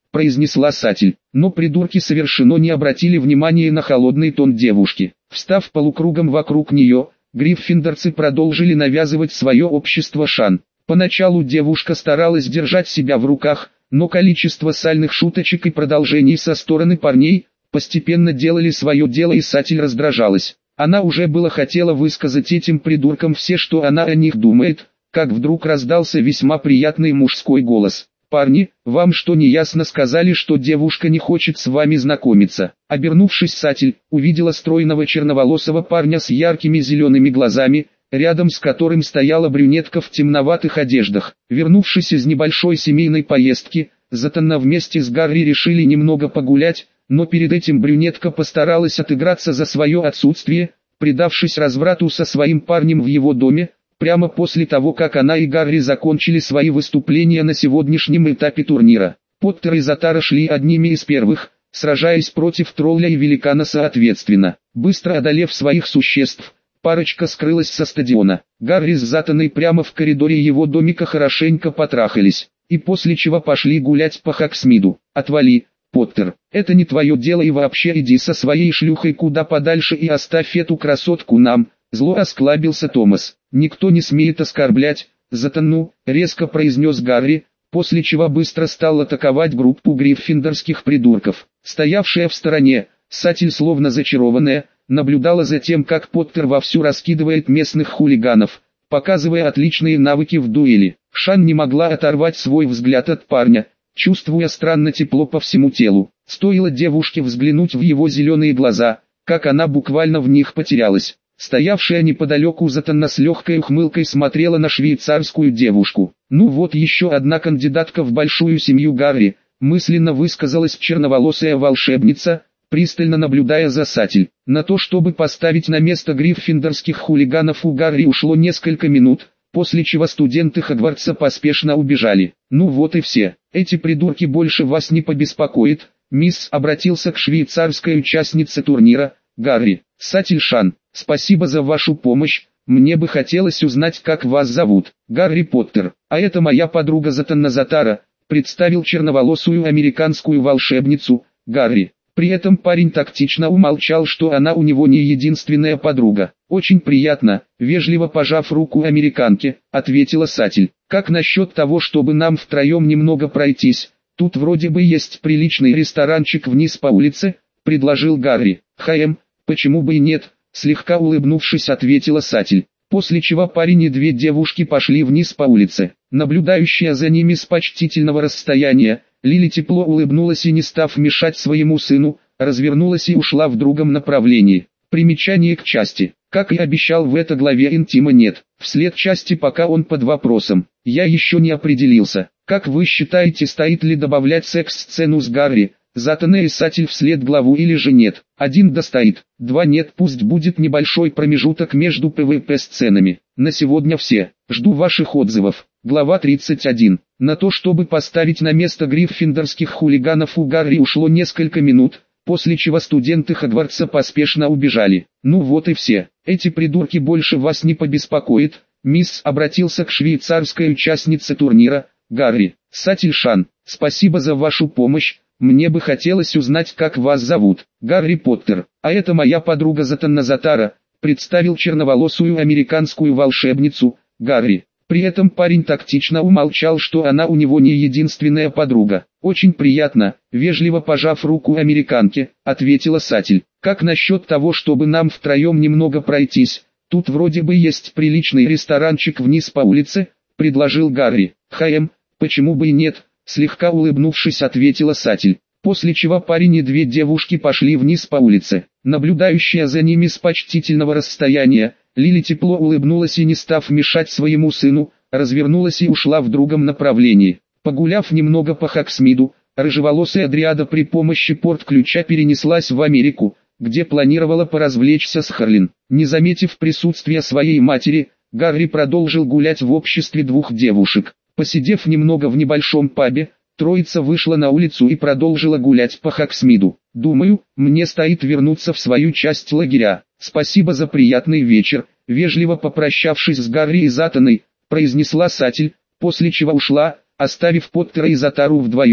произнесла Сатель. Но придурки совершенно не обратили внимания на холодный тон девушки. Встав полукругом вокруг нее, гриффиндорцы продолжили навязывать свое общество Шан. Поначалу девушка старалась держать себя в руках, но количество сальных шуточек и продолжений со стороны парней постепенно делали свое дело, и Сатель раздражалась. Она уже было хотела высказать этим придуркам все, что она о них думает, как вдруг раздался весьма приятный мужской голос. «Парни, вам что, не ясно сказали, что девушка не хочет с вами знакомиться?» Обернувшись, Сатель увидела стройного черноволосого парня с яркими зелеными глазами, рядом с которым стояла брюнетка в темноватых одеждах. Вернувшись из небольшой семейной поездки, Затанна вместе с Гарри решили немного погулять, но перед этим брюнетка постаралась отыграться за свое отсутствие, предавшись разврату со своим парнем в его доме, прямо после того, как она и Гарри закончили свои выступления на сегодняшнем этапе турнира. Поттер и Затара шли одними из первых, сражаясь против тролля и великана соответственно. Быстро одолев своих существ, парочка скрылась со стадиона. Гарри с Затаной прямо в коридоре его домика хорошенько потрахались, и после чего пошли гулять по Хоксмиду. «Отвали, Поттер, это не твое дело, и вообще иди со своей шлюхой куда подальше и оставь эту красотку нам», зло осклабился Томас. «Никто не смеет оскорблять Затанну», резко произнес Гарри, после чего быстро стал атаковать группу гриффиндорских придурков. Стоявшая в стороне, Сатель, словно зачарованная, наблюдала за тем, как Поттер вовсю раскидывает местных хулиганов, показывая отличные навыки в дуэли. Шан не могла оторвать свой взгляд от парня, чувствуя странно тепло по всему телу. Стоило девушке взглянуть в его зеленые глаза, как она буквально в них потерялась. Стоявшая неподалеку Затанна с легкой ухмылкой смотрела на швейцарскую девушку. «Ну вот еще одна кандидатка в большую семью Гарри», мысленно высказалась черноволосая волшебница, пристально наблюдая за Сатель. На то, чтобы поставить на место гриффиндорских хулиганов, у Гарри ушло несколько минут, после чего студенты Хогвартса поспешно убежали. «Ну вот и все. Эти придурки больше вас не побеспокоят», мисс обратился к швейцарской участнице турнира. «Гарри, Сатель Шан, спасибо за вашу помощь, мне бы хотелось узнать, как вас зовут». «Гарри Поттер, а это моя подруга Затанна Затара», представил черноволосую американскую волшебницу, Гарри. При этом парень тактично умолчал, что она у него не единственная подруга. «Очень приятно», вежливо пожав руку американке, ответила Сатель. «Как насчет того, чтобы нам втроем немного пройтись? Тут вроде бы есть приличный ресторанчик вниз по улице», предложил Гарри. «Хм, почему бы и нет?» слегка улыбнувшись, ответила Сатель. После чего парень и две девушки пошли вниз по улице. Наблюдающая за ними с почтительного расстояния, Лили тепло улыбнулась и, не став мешать своему сыну, развернулась и ушла в другом направлении. Примечание к части. Как и обещал, в этой главе интима нет. Вслед части пока он под вопросом. Я еще не определился. Как вы считаете, стоит ли добавлять секс-сцену с Гарри, Затанной и Сатель вслед главу или же нет? Один да стоит, два нет, пусть будет небольшой промежуток между ПВП-сценами. На сегодня все. Жду ваших отзывов. Глава тридцать один. На то, чтобы поставить на место гриффиндорских хулиганов, у Гарри ушло несколько минут, после чего студенты Хогвартса поспешно убежали. «Ну вот и все. Эти придурки больше вас не побеспокоят», мисс обратился к швейцарской участнице турнира, Гарри. «Сатель Шан, спасибо за вашу помощь, мне бы хотелось узнать, как вас зовут». «Гарри Поттер, а это моя подруга Затанна Затара», представил черноволосую американскую волшебницу, Гарри. При этом парень тактично умолчал, что она у него не единственная подруга. «Очень приятно», вежливо пожав руку американке, ответила Сатель. «Как насчет того, чтобы нам втроем немного пройтись? Тут вроде бы есть приличный ресторанчик вниз по улице», предложил Гарри. «Хм, почему бы и нет?» слегка улыбнувшись, ответила Сатель. После чего парень и две девушки пошли вниз по улице. Наблюдающая за ними с почтительного расстояния, Лили тепло улыбнулась и, не став мешать своему сыну, развернулась и ушла в другом направлении. Погуляв немного по Хоксмиду, рыжеволосая дриада при помощи порт-ключа перенеслась в Америку, где планировала поразвлечься с Харлин. Не заметив присутствия своей матери, Гарри продолжил гулять в обществе двух девушек. Посидев немного в небольшом пабе, троица вышла на улицу и продолжила гулять по Хоксмиду. «Думаю, мне стоит вернуться в свою часть лагеря. Спасибо за приятный вечер», вежливо попрощавшись с Гарри и Затаной, произнесла Сатель, после чего ушла, оставив Поттера и Затару вдвоем.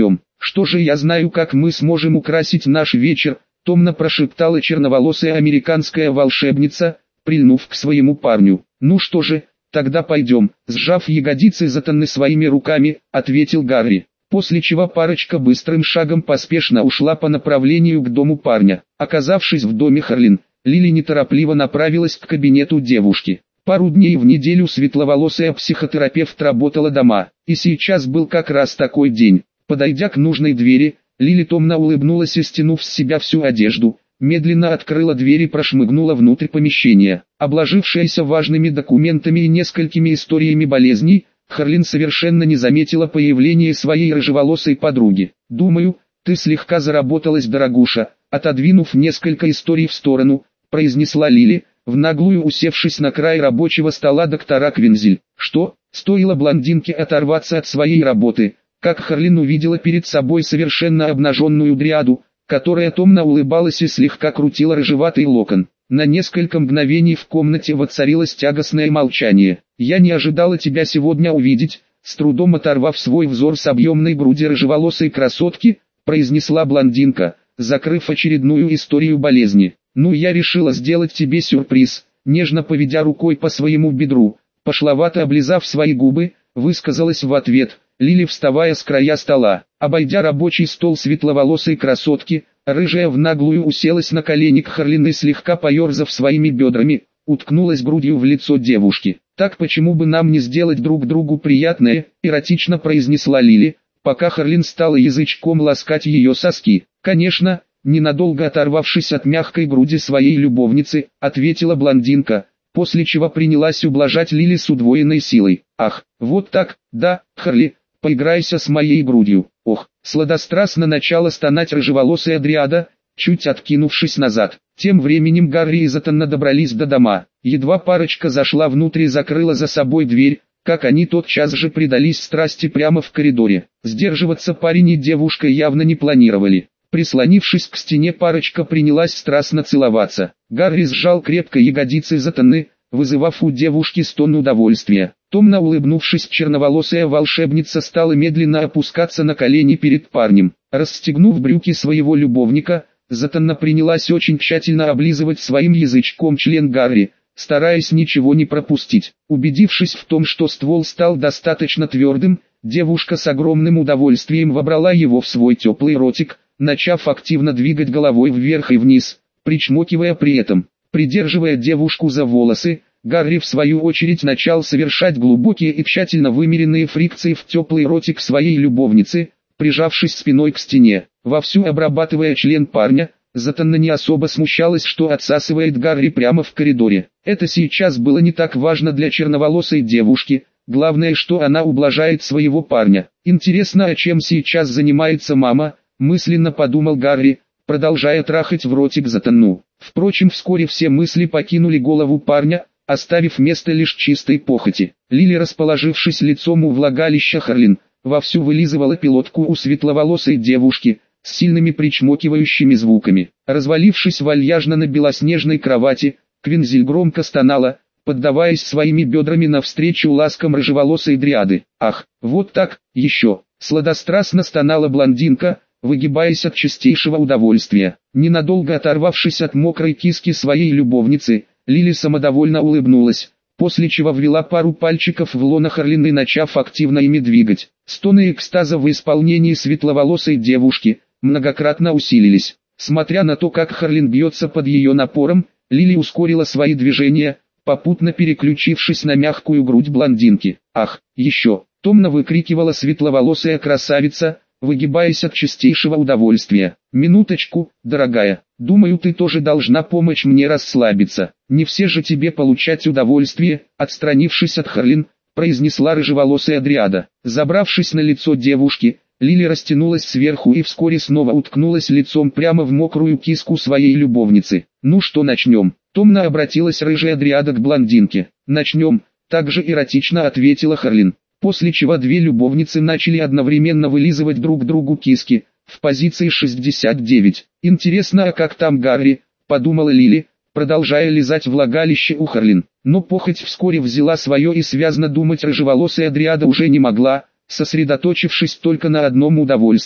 Что же я знаю, как мы сможем украсить наш вечер, томно прошептала черноволосая американская волшебница, прильнув к своему парню. Ну что же, тогда пойдем, сжав ягодицы Затанны своими руками, ответил Гарри. После чего парочка быстрым шагом поспешно ушла по направлению к дому парня. Оказавшись в доме Харлин, Лили неторопливо направилась к кабинету девушки. Пару дней в неделю светловолосая психотерапевт работала дома, и сейчас был как раз такой день. Подойдя к нужной двери, Лили томно улыбнулась и, стянув с себя всю одежду, медленно открыла дверь и прошмыгнула внутрь помещения. Обложившаяся важными документами и несколькими историями болезней, Харлин совершенно не заметила появления своей рыжеволосой подруги. «Думаю, ты слегка заработалась, дорогуша», отодвинув несколько историй в сторону, произнесла Лили, в наглую усевшись на край рабочего стола доктора Квинзель. Что? Стоило блондинке оторваться от своей работы, как Харлин увидела перед собой совершенно обнаженную дриаду, которая томно улыбалась и слегка крутила рыжеватый локон. На несколько мгновений в комнате воцарилось тягостное молчание. «Я не ожидала тебя сегодня увидеть», с трудом оторвав свой взор с объемной груди рыжеволосой красотки, произнесла блондинка, закрыв очередную историю болезни. «Ну, я решила сделать тебе сюрприз», нежно поведя рукой по своему бедру, пошловато облизав свои губы, высказалась в ответ Лили, вставая с края стола. Обойдя рабочий стол светловолосой красотки, рыжая в наглую уселась на колени к Харлин и, слегка поерзав своими бедрами, уткнулась грудью в лицо девушки. «Так почему бы нам не сделать друг другу приятное?» – эротично произнесла Лили, пока Харлин стала язычком ласкать ее соски. «Конечно», – ненадолго оторвавшись от мягкой груди своей любовницы, ответила блондинка, после чего принялась ублажать Лили с удвоенной силой. «Ах, вот так, да, Харли, поиграйся с моей грудью». «Ох», сладострастно начала стонать рыжеволосая дриада, чуть откинувшись назад. Тем временем Гарри и Затанна добрались до дома. Едва парочка зашла внутрь и закрыла за собой дверь, как они тотчас же предались страсти прямо в коридоре. Сдерживаться парень и девушка явно не планировали. Прислонившись к стене, парочка принялась страстно целоваться. Гарри сжал крепко ягодицы Затанны, вызывав у девушки стон удовольствия. Томно улыбнувшись, черноволосая волшебница стала медленно опускаться на колени перед парнем. Расстегнув брюки своего любовника, Затанна принялась очень тщательно облизывать своим язычком член Гарри, стараясь ничего не пропустить. Убедившись в том, что ствол стал достаточно твердым, девушка с огромным удовольствием вобрала его в свой теплый ротик, начав активно двигать головой вверх и вниз, причмокивая при этом. Придерживая девушку за волосы, Гарри в свою очередь начал совершать глубокие и тщательно вымеренные фрикции в теплый ротик своей любовницы, прижавшись спиной к стене. Вовсю обрабатывая член парня, Затанна не особо смущалась, что отсасывает Гарри прямо в коридоре. Это сейчас было не так важно для черноволосой девушки, главное, что она ублажает своего парня. «Интересно, а чем сейчас занимается мама?» – мысленно подумал Гарри, продолжая трахать в ротик Затанну. Впрочем, вскоре все мысли покинули голову парня, оставив место лишь чистой похоти. Лили, расположившись лицом у влагалища Харлин, вовсю вылизывала пилотку у светловолосой девушки, с сильными причмокивающими звуками. Развалившись вальяжно на белоснежной кровати, Квинзель громко стонала, поддаваясь своими бедрами навстречу ласкам рыжеволосой дриады. «Ах, вот так, еще!» — сладострастно стонала блондинка, выгибаясь от чистейшего удовольствия. Ненадолго оторвавшись от мокрой киски своей любовницы, Лили самодовольно улыбнулась, после чего ввела пару пальчиков в лоно Харлин и, начав активно ими двигать. Стоны экстаза в исполнении светловолосой девушки многократно усилились. Смотря на то, как Харлин бьется под ее напором, Лили ускорила свои движения, попутно переключившись на мягкую грудь блондинки. «Ах, еще!» — томно выкрикивала светловолосая красавица, выгибаясь от чистейшего удовольствия. «Минуточку, дорогая, думаю, ты тоже должна помочь мне расслабиться. Не все же тебе получать удовольствие», — отстранившись от Харлин, произнесла рыжеволосая дриада. Забравшись на лицо девушки, Лили растянулась сверху и вскоре снова уткнулась лицом прямо в мокрую киску своей любовницы. «Ну что, начнем?» — томно обратилась рыжая дриада к блондинке. «Начнем», — также эротично ответила Харлин. После чего две любовницы начали одновременно вылизывать друг другу киски, в позиции шестьдесят девять. «Интересно, а как там Гарри?» — подумала Лили, продолжая лизать влагалище у Харлин. Но похоть вскоре взяла свое, и связно думать рыжеволосая дриада уже не могла, сосредоточившись только на одном удовольствии.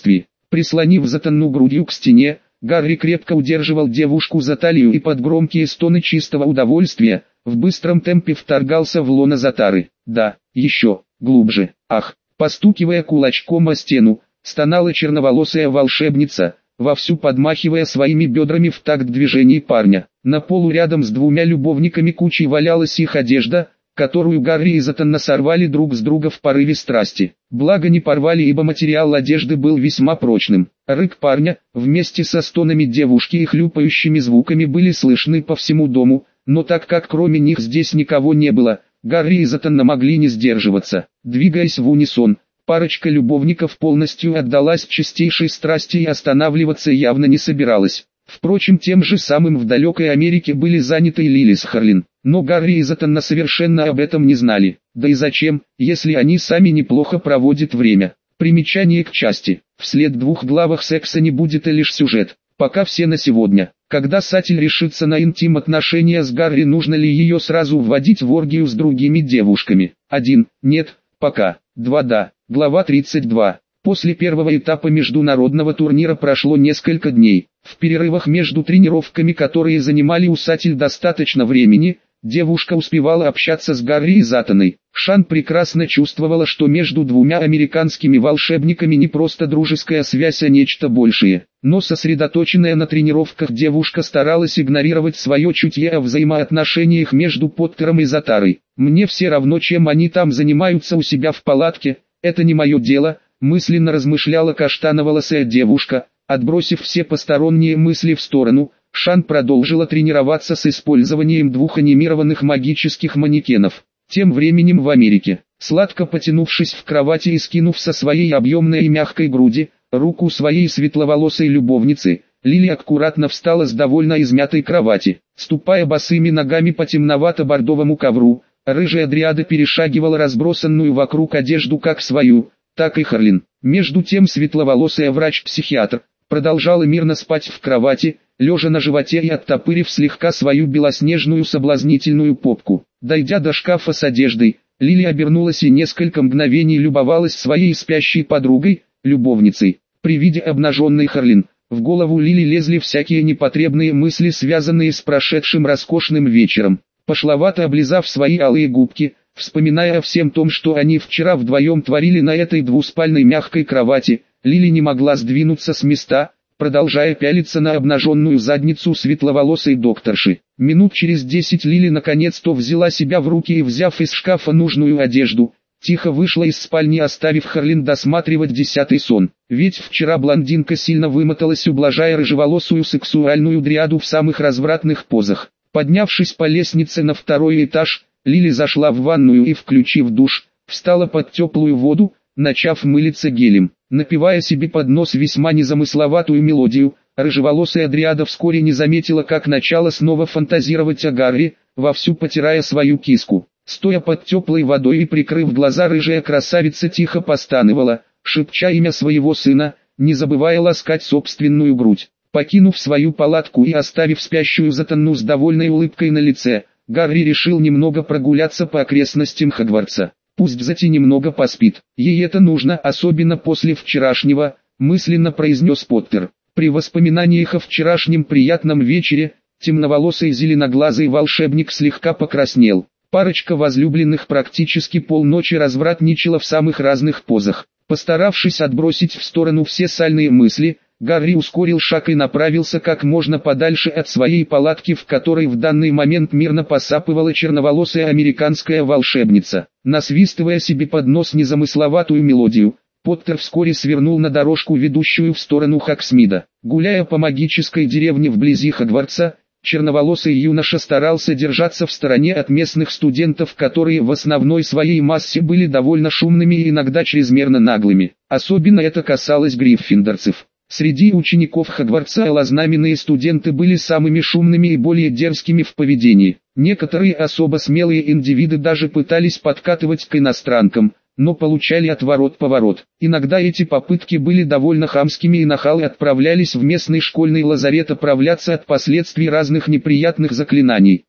Прислонив Затанну грудью к стене, Гарри крепко удерживал девушку за талию и под громкие стоны чистого удовольствия, в быстром темпе вторгался в лоно Затары. Да, еще, глубже, ах, постукивая кулачком о стену, стонала черноволосая волшебница, вовсю подмахивая своими бедрами в такт движений парня. На полу рядом с двумя любовниками кучей валялась их одежда, которую Гарри и Затанна сорвали друг с друга в порыве страсти. Благо не порвали, ибо материал одежды был весьма прочным. Рык парня, вместе со стонами девушки и хлюпающими звуками были слышны по всему дому, но так как кроме них здесь никого не было, Гарри и Затанна могли не сдерживаться. Двигаясь в унисон, парочка любовников полностью отдалась чистейшей страсти и останавливаться явно не собиралась. Впрочем, тем же самым в далекой Америке были заняты Лили с Харлин, но Гарри и Затанна совершенно об этом не знали. Да и зачем, если они сами неплохо проводят время. Примечание к части. Вслед двух главах секса не будет и лишь сюжет. Пока все на сегодня. Когда Сатель решится на интим-отношения с Гарри, нужно ли ее сразу вводить в оргию с другими девушками? один. Нет, пока. два. Да. Глава тридцать два. После первого этапа международного турнира прошло несколько дней. В перерывах между тренировками, которые занимали у Сатель достаточно времени, девушка успевала общаться с Гарри и Затаной. Шан прекрасно чувствовала, что между двумя американскими волшебниками не просто дружеская связь, а нечто большее. Но сосредоточенная на тренировках девушка старалась игнорировать свое чутье о взаимоотношениях между Поттером и Затарой. «Мне все равно, чем они там занимаются у себя в палатке, это не мое дело», мысленно размышляла каштановолосая девушка. Отбросив все посторонние мысли в сторону, Шан продолжила тренироваться с использованием двух анимированных магических манекенов. Тем временем в Америке, сладко потянувшись в кровати и скинув со своей объемной и мягкой груди руку своей светловолосой любовницы, Лили аккуратно встала с довольно измятой кровати. Ступая босыми ногами по темновато-бордовому ковру, рыжая дриада перешагивала разбросанную вокруг одежду как свою, так и Харлин. Между тем светловолосая врач-психиатр продолжала мирно спать в кровати, лежа на животе и оттопырив слегка свою белоснежную соблазнительную попку. Дойдя до шкафа с одеждой, Лили обернулась и несколько мгновений любовалась своей спящей подругой, любовницей. При виде обнаженной Харлин, в голову Лили лезли всякие непотребные мысли, связанные с прошедшим роскошным вечером. Пошловато облизав свои алые губки, вспоминая о всем том, что они вчера вдвоем творили на этой двуспальной мягкой кровати, Лили не могла сдвинуться с места, продолжая пялиться на обнаженную задницу светловолосой докторши. Минут через десять Лили наконец-то взяла себя в руки и, взяв из шкафа нужную одежду, тихо вышла из спальни, оставив Харлин досматривать десятый сон. Ведь вчера блондинка сильно вымоталась, ублажая рыжеволосую сексуальную дриаду в самых развратных позах. Поднявшись по лестнице на второй этаж, Лили зашла в ванную и, включив душ, встала под теплую воду, начав мылиться гелем. Напевая себе под нос весьма незамысловатую мелодию, рыжеволосая дриада вскоре не заметила, как начала снова фантазировать о Гарри, вовсю потирая свою киску. Стоя под теплой водой и прикрыв глаза, рыжая красавица тихо постанывала, шепча имя своего сына, не забывая ласкать собственную грудь. Покинув свою палатку и оставив спящую Затанну с довольной улыбкой на лице, Гарри решил немного прогуляться по окрестностям Хогвартса. Пусть Зати немного поспит, ей это нужно, особенно после вчерашнего, мысленно произнес Поттер. При воспоминаниях о вчерашнем приятном вечере, темноволосый зеленоглазый волшебник слегка покраснел. Парочка возлюбленных практически полночи развратничала в самых разных позах. Постаравшись отбросить в сторону все сальные мысли, Гарри ускорил шаг и направился как можно подальше от своей палатки, в которой в данный момент мирно посапывала черноволосая американская волшебница. Насвистывая себе под нос незамысловатую мелодию, Поттер вскоре свернул на дорожку, ведущую в сторону Хогсмида. Гуляя по магической деревне вблизи Хогвартса, черноволосый юноша старался держаться в стороне от местных студентов, которые в основной своей массе были довольно шумными и иногда чрезмерно наглыми. Особенно это касалось гриффиндорцев. Среди учеников Хогвартса лознаменные студенты были самыми шумными и более дерзкими в поведении. Некоторые особо смелые индивиды даже пытались подкатывать к иностранкам, но получали отворот-поворот. Иногда эти попытки были довольно хамскими, и нахалы отправлялись в местный школьный лазарет оправляться от последствий разных неприятных заклинаний.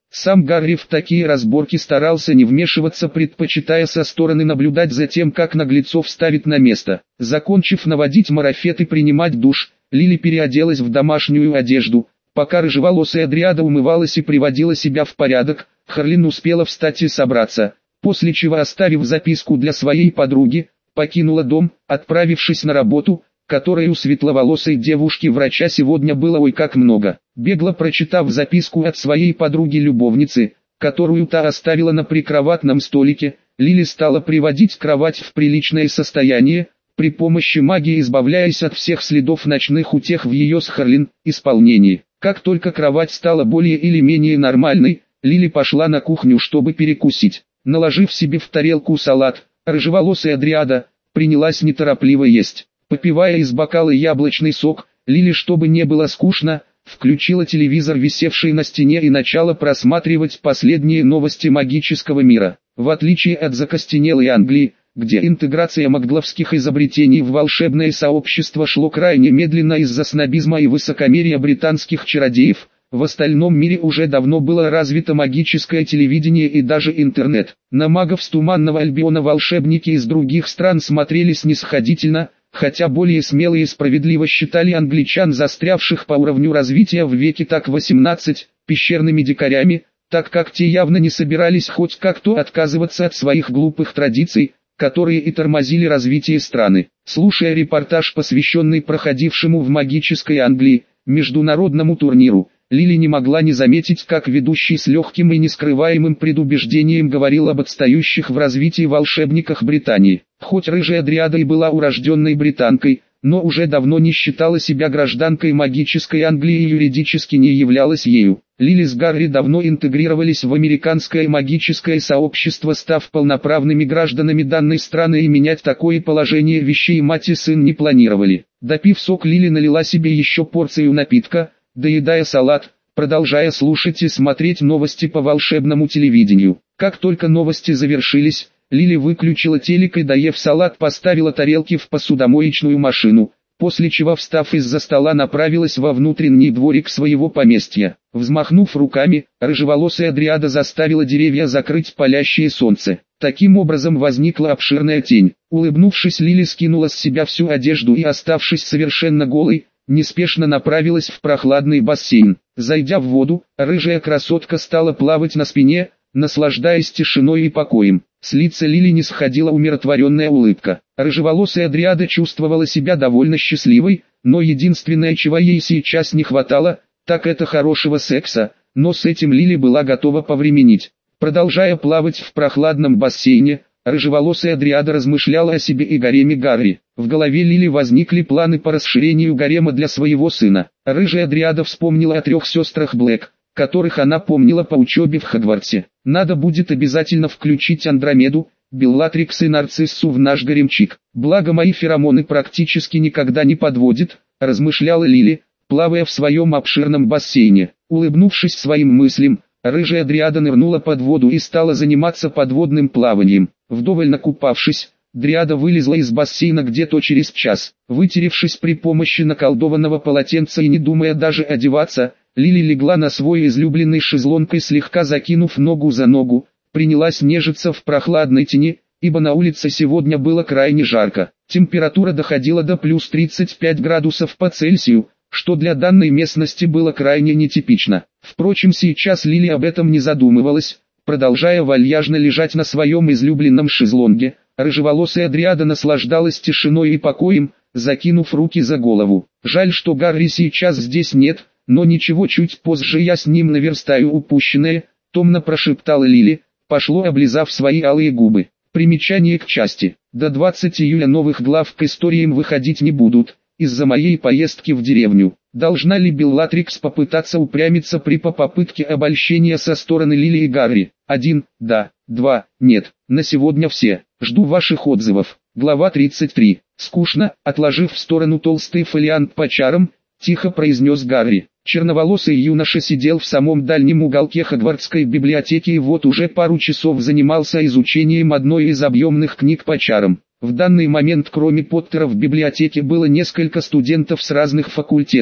Сам Гарри в такие разборки старался не вмешиваться, предпочитая со стороны наблюдать за тем, как наглецов ставит на место. Закончив наводить марафет и принимать душ, Лили переоделась в домашнюю одежду. Пока рыжеволосая дриада умывалась и приводила себя в порядок, Харлин успела встать и собраться, после чего, оставив записку для своей подруги, покинула дом, отправившись на работу, которой у светловолосой девушки-врача сегодня было ой как много. Бегло прочитав записку от своей подруги-любовницы, которую та оставила на прикроватном столике, Лили стала приводить кровать в приличное состояние, при помощи магии избавляясь от всех следов ночных утех в ее с Харлин исполнении. Как только кровать стала более или менее нормальной, Лили пошла на кухню, чтобы перекусить. Наложив себе в тарелку салат, рыжеволосая дриада принялась неторопливо есть. Попивая из бокала яблочный сок, Лили, чтобы не было скучно, включила телевизор, висевший на стене, и начала просматривать последние новости магического мира. В отличие от закостенелой Англии, где интеграция магловских изобретений в волшебное сообщество шло крайне медленно из-за снобизма и высокомерия британских чародеев, в остальном мире уже давно было развито магическое телевидение и даже интернет. На магов с Туманного Альбиона волшебники из других стран смотрели снисходительно, хотя более смелые справедливо считали англичан, застрявших по уровню развития в веке так восемнадцать, пещерными дикарями, так как те явно не собирались хоть как-то отказываться от своих глупых традиций, которые и тормозили развитие страны. Слушая репортаж, посвященный проходившему в магической Англии международному турниру, Лили не могла не заметить, как ведущий с легким и нескрываемым предубеждением говорил об отстающих в развитии волшебниках Британии. Хоть рыжая дриада и была урожденной британкой, но уже давно не считала себя гражданкой магической Англии и юридически не являлась ею. Лили с Гарри давно интегрировались в американское магическое сообщество, став полноправными гражданами данной страны, и менять такое положение вещей мать и сын не планировали. Допив сок, Лили налила себе еще порцию напитка, доедая салат, продолжая слушать и смотреть новости по волшебному телевидению. Как только новости завершились, Лили выключила телек и, доев салат, поставила тарелки в посудомоечную машину, после чего, встав из-за стола, направилась во внутренний дворик своего поместья. Взмахнув руками, рыжеволосая дриада заставила деревья закрыть палящее солнце. Таким образом возникла обширная тень. Улыбнувшись, Лили скинула с себя всю одежду и, оставшись совершенно голой, неспешно направилась в прохладный бассейн. Зайдя в воду, рыжая красотка стала плавать на спине, наслаждаясь тишиной и покоем. С лица Лили не сходила умиротворенная улыбка. Рыжеволосая дриада чувствовала себя довольно счастливой, но единственное, чего ей сейчас не хватало, так это хорошего секса, но с этим Лили была готова повременить. Продолжая плавать в прохладном бассейне, рыжеволосая дриада размышляла о себе и гареме Гарри. В голове Лили возникли планы по расширению гарема для своего сына. Рыжая дриада вспомнила о трех сестрах Блэк, которых она помнила по учебе в Хогвартсе. Надо будет обязательно включить Андромеду, Беллатрикс и Нарциссу в наш гаремчик. Благо мои феромоны практически никогда не подводят, размышляла Лили, плавая в своем обширном бассейне. Улыбнувшись своим мыслям, рыжая дриада нырнула под воду и стала заниматься подводным плаванием. Вдоволь накупавшись, дриада вылезла из бассейна где-то через час. Вытеревшись при помощи наколдованного полотенца и не думая даже одеваться, Лили легла на свой излюбленный шезлонг и, слегка закинув ногу за ногу, принялась нежиться в прохладной тени, ибо на улице сегодня было крайне жарко. Температура доходила до плюс тридцати пяти градусов по Цельсию, что для данной местности было крайне нетипично. Впрочем, сейчас Лили об этом не задумывалась. Продолжая вальяжно лежать на своем излюбленном шезлонге, рыжеволосая дриада наслаждалась тишиной и покоем, закинув руки за голову. Жаль, что Гарри сейчас здесь нет, но ничего, чуть позже я с ним наверстаю упущенное, томно прошептала Лили, пошло облизав свои алые губы. Примечание к части. До двадцатого июля новых глав к историям выходить не будут, из-за моей поездки в деревню. Должна ли Беллатрикс попытаться упрямиться при попытке обольщения со стороны Лили и Гарри? один. Да. два. Нет. На сегодня все. Жду ваших отзывов. Глава тридцать три. Скучно, отложив в сторону толстый фолиант по чарам, тихо произнес Гарри. Черноволосый юноша сидел в самом дальнем уголке Хогвартской библиотеки и вот уже пару часов занимался изучением одной из объемных книг по чарам. В данный момент кроме Поттера в библиотеке было несколько студентов с разных факультетов.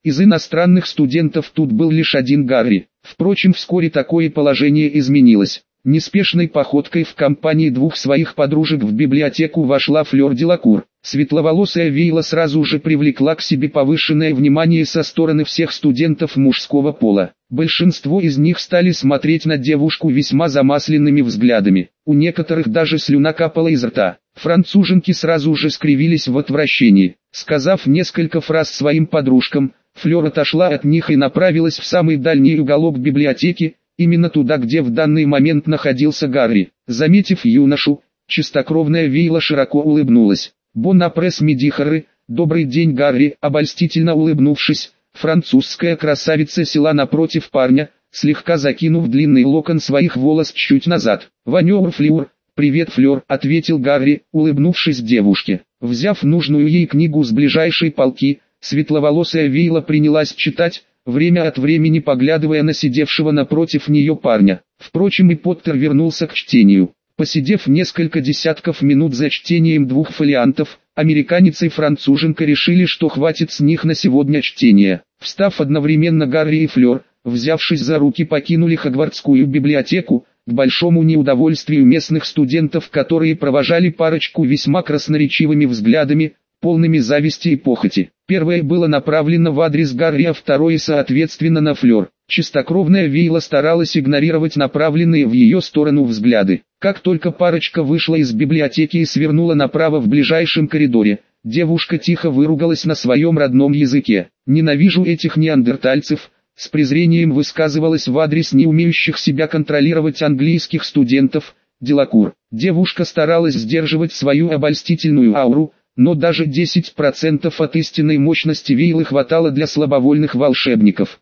Из иностранных студентов тут был лишь один Гарри. Впрочем, вскоре такое положение изменилось. Неспешной походкой в компании двух своих подружек в библиотеку вошла Флёр Делакур. Светловолосая Вейла сразу же привлекла к себе повышенное внимание со стороны всех студентов мужского пола. Большинство из них стали смотреть на девушку весьма замасленными взглядами. У некоторых даже слюна капала из рта. Француженки сразу же скривились в отвращении. Сказав несколько фраз своим подружкам, Флёр отошла от них и направилась в самый дальний уголок библиотеки, именно туда, где в данный момент находился Гарри. Заметив юношу, чистокровная Вейла широко улыбнулась. «Бон апрес Медихары, добрый день, Гарри», обольстительно улыбнувшись, французская красавица села напротив парня, слегка закинув длинный локон своих волос чуть назад. «Ванёр Флёр, привет, Флёр», ответил Гарри, улыбнувшись девушке. Взяв нужную ей книгу с ближайшей полки, светловолосая Вейла принялась читать, время от времени поглядывая на сидевшего напротив нее парня. Впрочем, и Поттер вернулся к чтению. Посидев несколько десятков минут за чтением двух фолиантов, американец и француженка решили, что хватит с них на сегодня чтения. Встав одновременно, Гарри и Флёр, взявшись за руки, покинули Хогвартскую библиотеку, к большому неудовольствию местных студентов, которые провожали парочку весьма красноречивыми взглядами, полными зависти и похоти. Первое было направлено в адрес Гарри, а второе соответственно на Флёр. Чистокровная Вейла старалась игнорировать направленные в ее сторону взгляды. Как только парочка вышла из библиотеки и свернула направо в ближайшем коридоре, девушка тихо выругалась на своем родном языке. «Ненавижу этих неандертальцев», с презрением высказывалась в адрес не умеющих себя контролировать английских студентов, Делакур. Девушка старалась сдерживать свою обольстительную ауру, но даже десять процентов от истинной мощности Вейлы хватало для слабовольных волшебников.